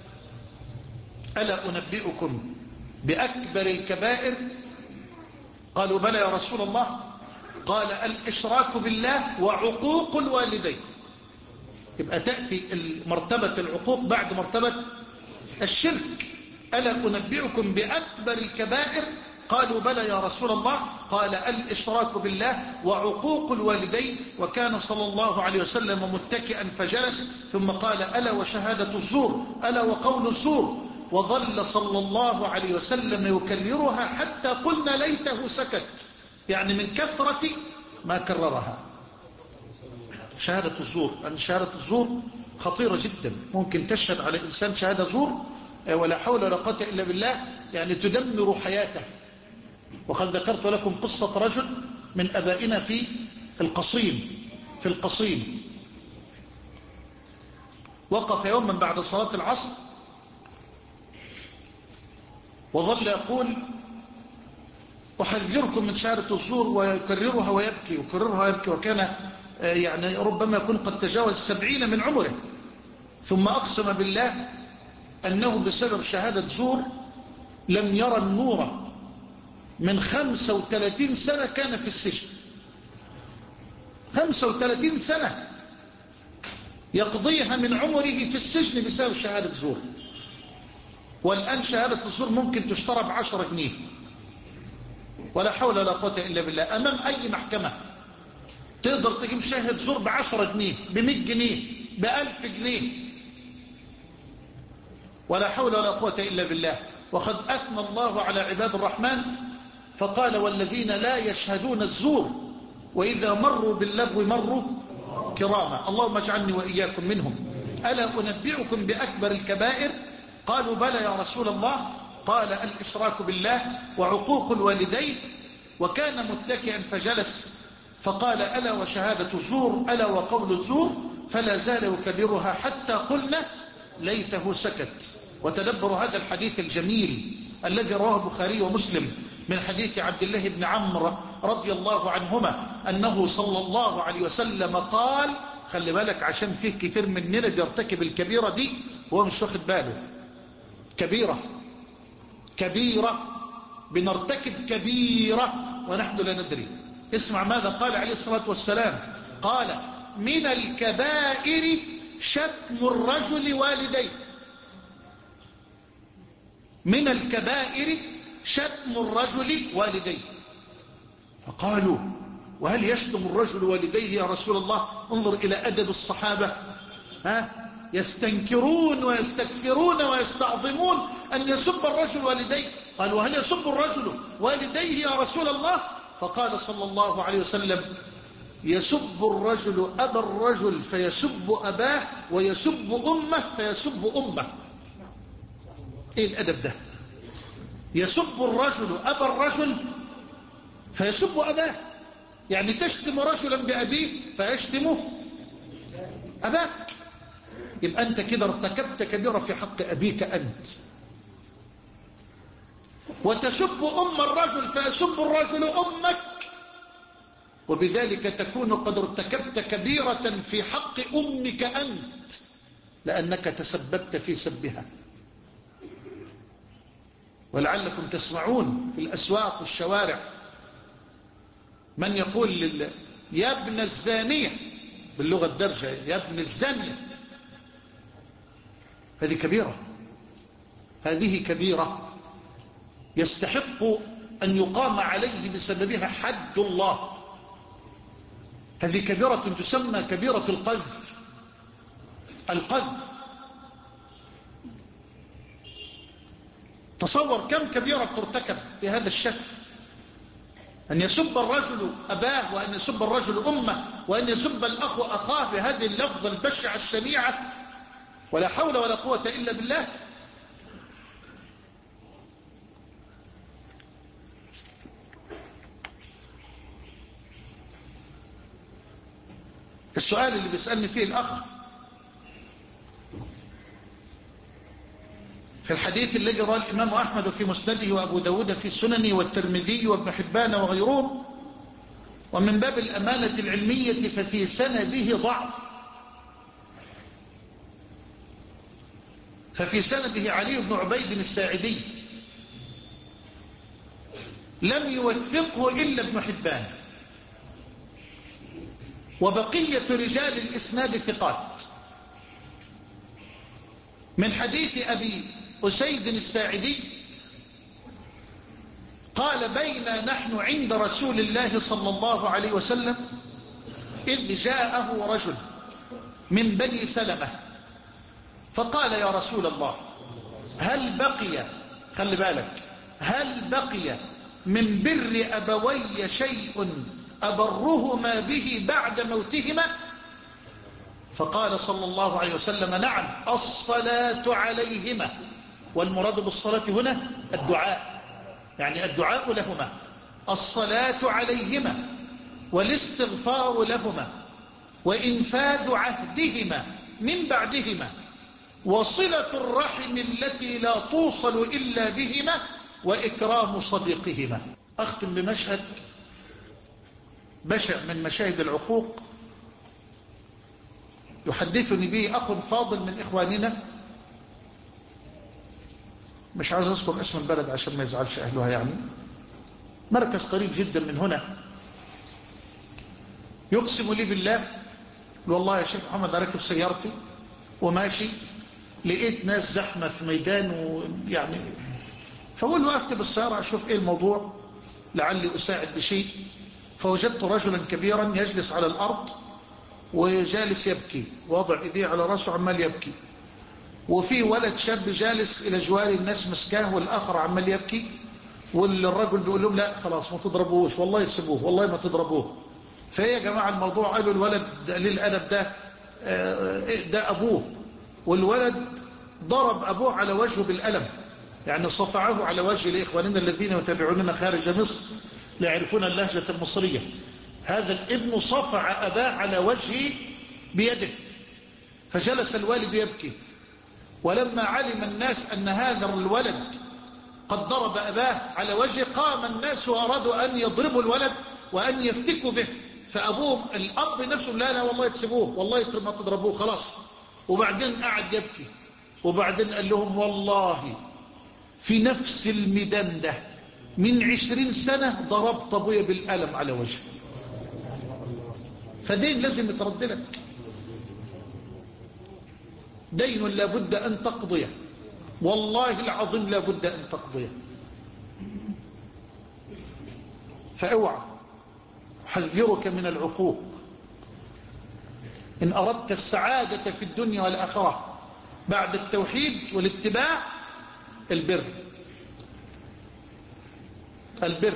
ألا أنبئكم بأكبر الكبائر؟ قالوا بلى يا رسول الله. قال: الإشراك بالله وعقوق الوالدين. يبقى تأتي مرتبة العقوق بعد مرتبة الشرك. ألا أنبئكم بأكبر الكبائر؟ قالوا بلى يا رسول الله. قال: الإشراك بالله وعقوق الوالدين. وكان صلى الله عليه وسلم متكئا فجلس، ثم قال: ألا وشهادة الزور، ألا وقول الزور. وظل صلى الله عليه وسلم يكررها حتى قلنا ليته سكت، يعني من كثرة ما كررها. شهادة الزور، أن شهادة الزور خطيرة جدا، ممكن تشهد على إنسان شهادة زور ولا حول ولا قوة إلا بالله، يعني تدمر حياته. وقد ذكرت لكم قصة رجل من أبائنا في القصيم في القصيم وقف يوما بعد صلاة العصر وظل يقول: أحذركم من شهادة الزور، ويكررها ويبكي ويكررها ويبكي، وكان يعني ربما يكون قد تجاوز السبعين من عمره. ثم أقسم بالله أنه بسبب شهادة زور لم يرى النور من خمسة وثلاثين سنة كان في السجن. خمسة وثلاثين سنة يقضيها من عمره في السجن بسبب شهادة زور. والآن شهادة الزور ممكن تشترى بعشرة جنيه، ولا حول ولا قوة إلا بالله. أمام أي محكمة تقدر تجيب شاهد زور بعشرة جنيه، بمئة جنيه، بألف جنيه، ولا حول ولا قوة إلا بالله. وقد أثنى الله على عباد الرحمن فقال: والذين لا يشهدون الزور وإذا مروا باللغو مروا كراما. اللهم اجعلني وإياكم منهم. ألا أنبئكم بأكبر الكبائر؟ قالوا بلى يا رسول الله. قال: الإشراك بالله وعقوق الوالدين. وكان متكئا فجلس فقال: ألا وشهادة الزور، ألا وقول الزور. فلا زال يكررها حتى قلنا ليته سكت. وتدبروا هذا الحديث الجميل الذي رواه البخاري ومسلم من حديث عبد الله بن عمرو رضي الله عنهما أنه صلى الله عليه وسلم قال: خلي بالك عشان فيه كثير مننا بيرتكب الكبيرة دي وهو مش واخد باله. كبيرة كبيرة بنرتكب كبيرة ونحن لا ندري. اسمع ماذا قال عليه الصلاة والسلام. قال: من الكبائر شتم الرجل والديه. من الكبائر شتم الرجل والديه. فقالوا: وهل يشتم الرجل والديه يا رسول الله؟ انظر إلى أدب الصحابة، ها يستنكرون ويستكثرون ويستعظمون أن يسب الرجل والديه. قالوا: وهل يسب الرجل والديه يا رسول الله؟ فقال صلى الله عليه وسلم: يسب الرجل أبا الرجل فيسب أباه، ويسب أمه فيسب أمه. إيه الأدب ده؟ يسب الرجل أبا الرجل فيسب أباه، يعني تشتم رجلا بأبيه فيشتم أباك. يبقى أنت كده ارتكبت كبيرة في حق أبيك أنت. وتسب أم الرجل فيسب الرجل أمك، وبذلك تكون قد ارتكبت كبيرة في حق أمك أنت، لأنك تسببت في سبها. ولعلكم تسمعون في الأسواق والشوارع من يقول لل... يا ابن الزانية، باللغة الدرجة يا ابن الزانية. هذه كبيرة، هذه كبيرة يستحق أن يقام عليه بسببها حد الله. هذه كبيرة تسمى كبيرة القذف. القذف، تصور كم كبيرة ترتكب بهذا الشكل، أن يسب الرجل أباه، وأن يسب الرجل أمه، وأن يسب الأخ أخاه بهذه اللفظة البشعة الشنيعة، ولا حول ولا قوة إلا بالله. السؤال اللي بيسألني فيه الأخ في الحديث الذي رواه الإمام أحمد في مسنده وأبو داود في سننه والترمذي وابن حبان وغيرهم، ومن باب الأمانة العلمية ففي سنده ضعف، ففي سنده علي بن عبيد الساعدي لم يوثقه إلا ابن حبان، وبقية رجال الإسناد ثقات. من حديث أبي أسيد الساعدي قال: بينا نحن عند رسول الله صلى الله عليه وسلم إذ جاءه رجل من بني سلمة فقال: يا رسول الله، هل بقي، خلي بالك، هل بقي من بر أبوي شيء أبرهما به بعد موتهما؟ فقال صلى الله عليه وسلم: نعم، الصلاة عليهما. والمراد بالصلاة هنا الدعاء، يعني الدعاء لهما، الصلاة عليهما والاستغفار لهما وإنفاذ عهدهما من بعدهما وصلة الرحم التي لا توصل إلا بهما وإكرام صديقهما. أختم بمشهد بشع من مشاهد العقوق يحدثني به أخ فاضل من إخواننا، مش عايز أذكر اسم البلد عشان ما يزعلش أهلها، يعني مركز قريب جدا من هنا. يقسم لي بالله، والله يا شيخ محمد أركب سيارتي وماشي لقيت ناس زحمة في ميدان، ويعني فأقول وقفت بالسيارة أشوف إيه الموضوع لعلي أساعد بشيء، فوجدت رجلا كبيرا يجلس على الأرض وجالس يبكي، وضع إيديه على رأسه عمال يبكي، وفي ولد شاب جالس إلى جوار الناس مسكاه والآخر عمال يبكي، والرجل بيقول لهم: لا خلاص ما تضربوش، والله يسيبوه، والله ما تضربوه. فهي يا جماعة الموضوع، قالوا الولد قليل الأدب ده ده أبوه، والولد ضرب أبوه على وجهه بالألم، يعني صفعه على وجه لإخواننا الذين يتابعوننا خارج مصر لا يعرفون اللهجة المصرية. هذا الابن صفع أباه على وجهه بيده، فجلس الوالد يبكي، ولما علم الناس أن هذا الولد قد ضرب أباه على وجهه قام الناس وأرادوا أن يضربوا الولد وأن يفتكوا به، فأبوهم الأب نفسه: لا لا والله تسيبوه، والله ما تضربوه خلاص. وبعدين قعد يبكي، وبعدين قال لهم: والله في نفس الميدان ده من عشرين سنة ضربت أبويا بالألم على وجهه. فدين لازم يترد لك، دين لابد أن تقضيه، والله العظيم لابد أن تقضيه. فاوعى، حذرك من العقوق. إن أردت السعادة في الدنيا والآخرة بعد التوحيد والاتباع، البر البر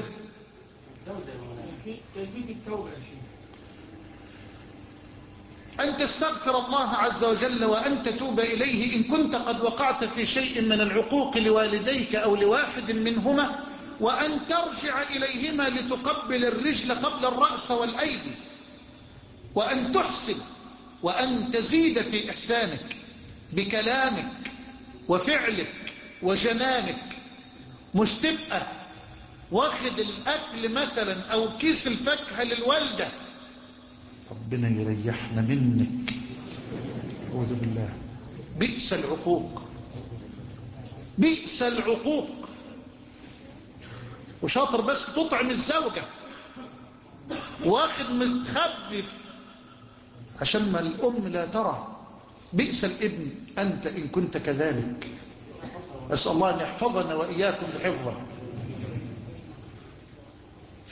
أن تستغفر الله عز وجل وأن تتوب إليه إن كنت قد وقعت في شيء من العقوق لوالديك أو لواحد منهما، وأن ترجع إليهما لتقبل الرجل قبل الرأس والأيدي، وأن تحسن وأن تزيد في إحسانك بكلامك وفعلك وجنانك، مش تبقى واخد الأكل مثلا أو كيس الفاكهة للوالدة. ربنا يريحنا منك، أعوذ بالله. بئس العقوق، بئس العقوق. وشاطر بس تطعم الزوجة واخد مستخبي عشان ما الأم لا ترى. بئس الابن أنت إن كنت كذلك. أسأل الله أن يحفظنا وإياكم بحفظه.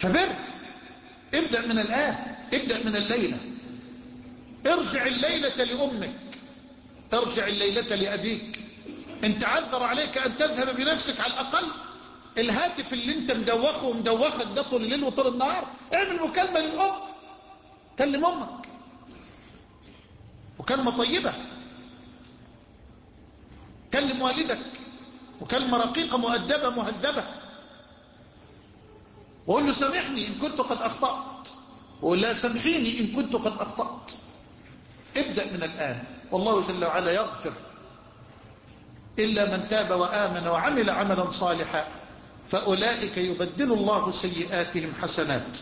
فبر، ابدأ من الآن، ابدأ من الليلة. ارجع الليلة لأمك، ارجع الليلة لأبيك. انت عذر عليك أن تذهب بنفسك على الأقل الهاتف اللي انت مدوخه ومدوخك ده طول الليل وطول النهار، اعمل مكالمة للأم، كلم أمك وكلمة طيبة، كلم والدك وكلمة رقيقة مؤدبة مهذبة، وقول له سامحني إن كنت قد أخطأت، وقول لا سامحيني إن كنت قد أخطأت. ابدأ من الآن، والله جل وعلا يغفر إلا من تاب وآمن وعمل عملا صالحا فأولئك يبدل الله سيئاتهم حسنات.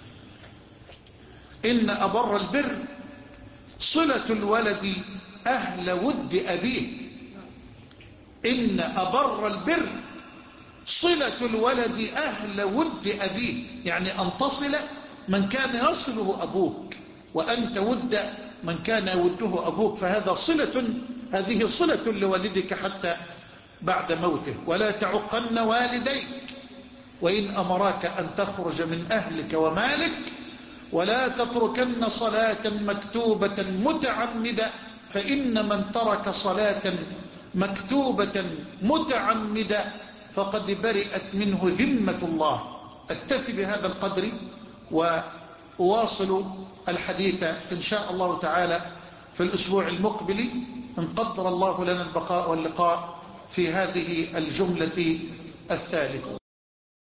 إن أبر البر صلة الولد أهل ود أبيه. إن أبر البر صلة الولد أهل ود أبيه، يعني أن تصل من كان يصله أبوك، وأن تود من كان يوده أبوك، فهذا صلة، هذه صلة لوالدك حتى بعد موته. ولا تعقن والديك وإن أمراك أن تخرج من أهلك ومالك، ولا تتركن صلاة مكتوبة متعمدة، فإن من ترك صلاة مكتوبة متعمدة فقد برئت منه ذمة الله. أكتفي بهذا القدر وأواصل الحديث إن شاء الله تعالى في الأسبوع المقبل إن قدر الله لنا البقاء واللقاء في هذه الجملة الثالثة.